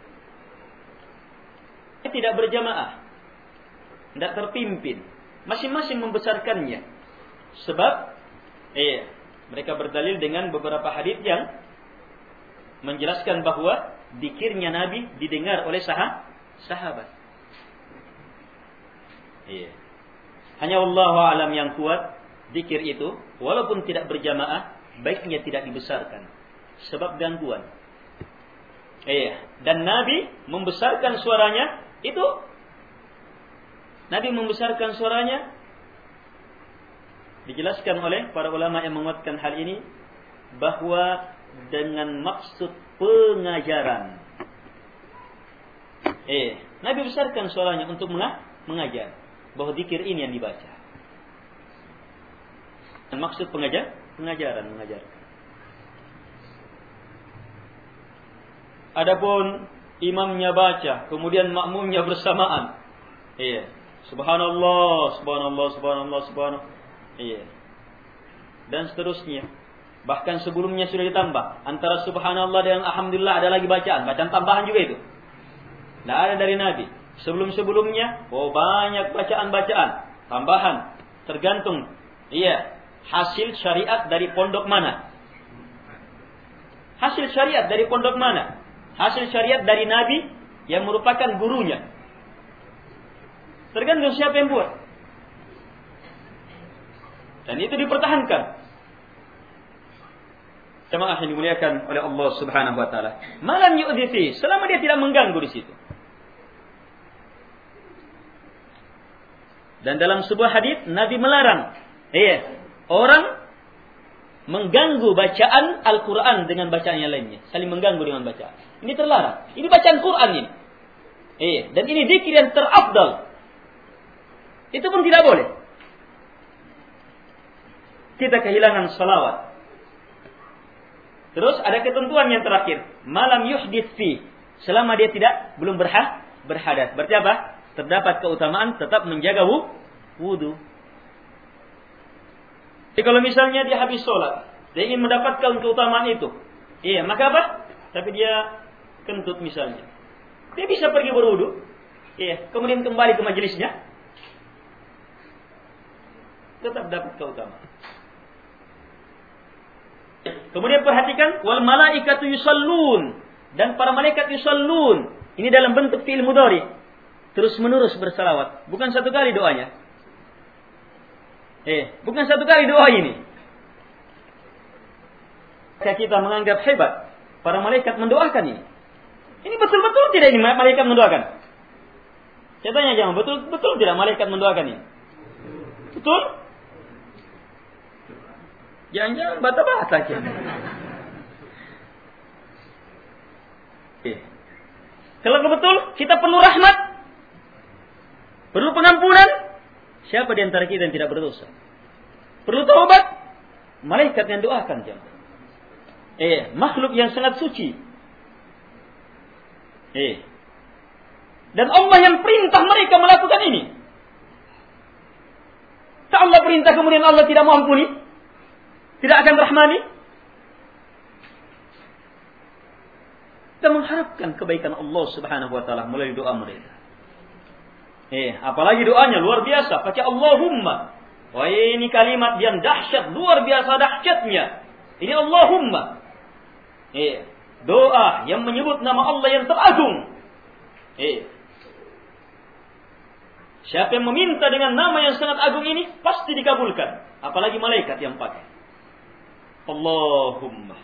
tidak berjamaah, tidak terpimpin, masing-masing membesarkannya. Sebab, eh, mereka berdalil dengan beberapa hadis yang menjelaskan bahwa zikirnya Nabi didengar oleh sah- sahabat. Eh, hanya Allah alam yang kuat Zikir itu walaupun tidak berjamaah, baiknya tidak dibesarkan sebab gangguan. Iya, dan Nabi membesarkan suaranya itu Nabi membesarkan suaranya dijelaskan oleh para ulama yang menguatkan hal ini bahwa dengan maksud pengajaran. Eh, Nabi besarkan suaranya untuk mengajar bahwa zikir ini yang dibaca. Dan maksud pengajar, pengajaran, mengajarkan. Adapun imamnya baca, kemudian makmumnya bersamaan. Iya. Subhanallah, subhanallah, subhanallah, subhanallah. Iya. Dan seterusnya. Bahkan sebelumnya sudah ditambah. Antara subhanallah dan alhamdulillah ada lagi bacaan. Bacaan tambahan juga itu. Tidak ada dari Nabi. Sebelum-sebelumnya, oh banyak bacaan-bacaan. Tambahan. Tergantung. Iya. Hasil syariat dari pondok mana? Hasil syariat dari pondok mana? Hasil syariat dari Nabi yang merupakan gurunya. Tergantung siapa yang buat. Dan itu dipertahankan. Jemaah yang dimuliakan oleh Allah Subhanahu wa taala. Malam yu'dhifi, selama dia tidak mengganggu di situ. Dan dalam sebuah hadis Nabi melarang, iya, orang mengganggu bacaan Al-Quran dengan bacaan yang lainnya. Saling mengganggu dengan bacaan. Ini terlarang. Ini bacaan Quran ini. Iya, dan ini zikir yang terafdal. Itu pun tidak boleh. Kita kehilangan salawat. Terus ada ketentuan yang terakhir. Malam yuhdits fi. Selama dia tidak, belum berhad, berhadas. Berarti apa? Terdapat keutamaan tetap menjaga wudu. Jadi kalau misalnya dia habis sholat, dia ingin mendapatkan keutamaan itu. Iya, maka apa? Tapi dia kentut misalnya. Dia bisa pergi berwudu. Iya, kemudian kembali ke majelisnya. Tetap dapat keutamaan. Kemudian perhatikan wal malaikatu yusallun, dan para malaikat yusallun. Ini dalam bentuk fi'il mudhari. Terus menerus bersalawat. Bukan satu kali doanya. Eh, bukan satu kali doa ini. Jika kita menganggap hebat para malaikat mendoakan ini. Ini betul-betul tidak ini malaikat mendoakan? Saya tanya jangan betul betul tidak malaikat mendoakan ini? Betul? Jangan-jangan bata-bata saja. Kalau betul kita perlu rahmat, perlu pengampunan. Siapa di antara kita yang tidak berdosa? Perlu taubat. Malaikat yang doakan jangan. Eh, makhluk yang sangat suci. Eh. Dan Allah yang perintah mereka melakukan ini. Tak Allah perintah kemudian Allah tidak mau ampuni? Tidak akan rahmani? Kita mengharapkan kebaikan Allah Subhanahu wa taala melalui doa mereka. Eh, apalagi doanya luar biasa, pakai Allahumma. Wah, ini kalimat yang dahsyat, luar biasa dahsyatnya. Ini Allahumma. Eh, doa yang menyebut nama Allah yang teragung. Eh. Siapa yang meminta dengan nama yang sangat agung ini pasti dikabulkan, apalagi malaikat yang pakai. Allahumma.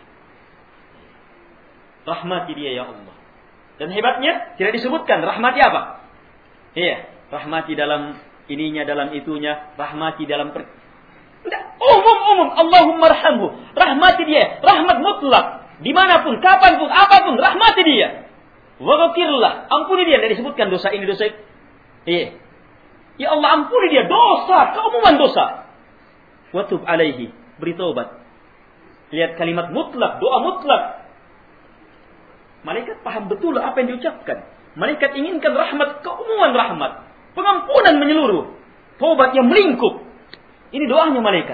Rahmati dia ya Allah. Dan hebatnya tidak disebutkan rahmati apa? Iya, rahmati dalam ininya, dalam itunya, rahmati dalam per... Tidak, umum-umum. Allahumma arhamhu. Rahmati dia, rahmat mutlak. Dimanapun, kapanpun, apapun, rahmati dia. Waghfirlah, ampuni dia. Tidak disebutkan dosa ini, dosa itu. Iya. Ya Allah, ampuni dia dosa, keumuman dosa. Wa tub alaihi, beri taubat. Lihat kalimat mutlak, doa mutlak. Malaikat paham betul apa yang diucapkan. Malaikat inginkan rahmat, keumuman rahmat. Pengampunan menyeluruh. Taubat yang melingkup. Ini doanya malaikat.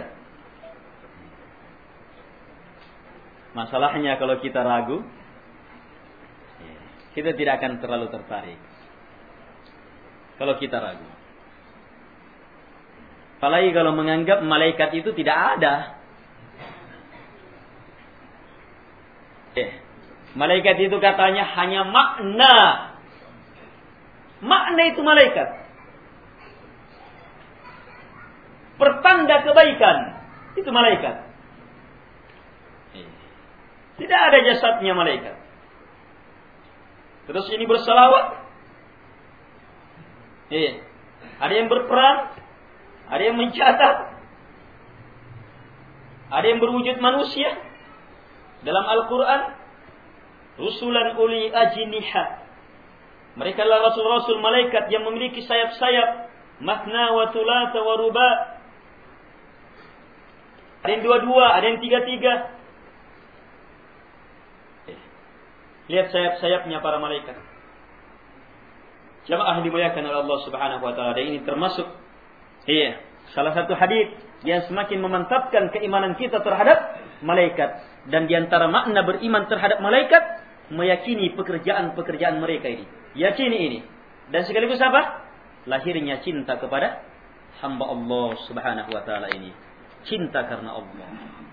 Masalahnya kalau kita ragu, kita tidak akan terlalu tertarik. Kalau kita ragu. Apalagi kalau menganggap malaikat itu tidak ada. Eh, malaikat itu katanya hanya makna. Makna itu malaikat. Pertama pertanda kebaikan. Itu malaikat. Tidak ada jasadnya malaikat. Terus ini bersalawat. Eh, ada yang berperang, ada yang mencatat, ada yang berwujud manusia. Dalam Al-Quran, rusulan uli ajniha. Mereka adalah rasul-rasul malaikat yang memiliki sayap-sayap, mathna wa thulatha wa ruba. Ada yang dua-dua, ada yang tiga-tiga. Lihat sayap-sayapnya para malaikat. Jamaah dimuliakan oleh Allah Subhanahu wa taala. Dan ini termasuk iya, salah satu hadis yang semakin memantapkan keimanan kita terhadap malaikat. Dan di antara makna beriman terhadap malaikat, meyakini pekerjaan-pekerjaan mereka ini. Yakini ini. Dan sekaligus apa? Lahirnya cinta kepada hamba Allah Subhanahu wa taala ini. Cinta karena Allah.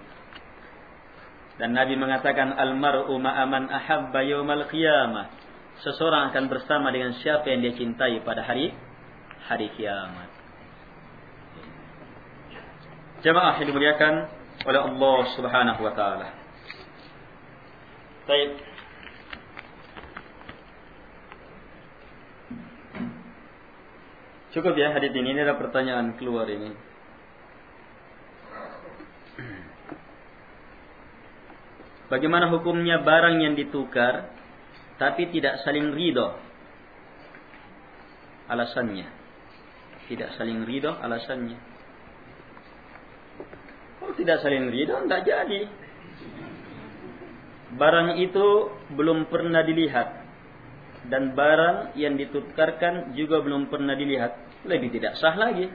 Dan Nabi mengatakan al-mar'u ma'a man ahabba yaumal qiyamah. Seseorang akan bersama dengan siapa yang dia cintai pada hari hari kiamat. Jamaah yang dimuliakan oleh Allah Subhanahu wa taala. Baik. Cukup ya hadis ini, ini ada pertanyaan keluar ini. Bagaimana hukumnya barang yang ditukar tapi tidak saling ridho? Alasannya. Tidak saling ridho alasannya. Kalau tidak saling ridho, tidak jadi. Barang itu belum pernah dilihat. Dan barang yang ditukarkan juga belum pernah dilihat. Lebih tidak sah lagi.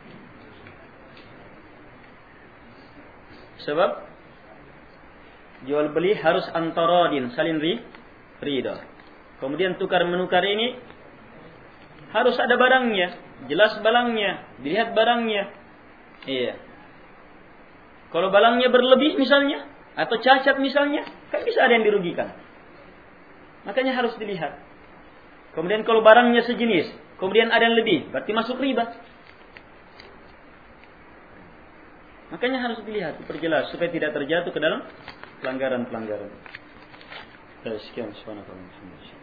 Sebab jual beli harus antaradin, saling ridha. Kemudian tukar menukar ini harus ada barangnya, jelas barangnya, dilihat barangnya. Iya. Kalau barangnya berlebih misalnya atau cacat misalnya, kan bisa ada yang dirugikan. Makanya harus dilihat. Kemudian kalau barangnya sejenis, kemudian ada yang lebih, berarti masuk riba. Makanya harus dilihat, diperjelas supaya tidak terjatuh ke dalam pelanggaran-pelanggaran. Sekian, subhanallah.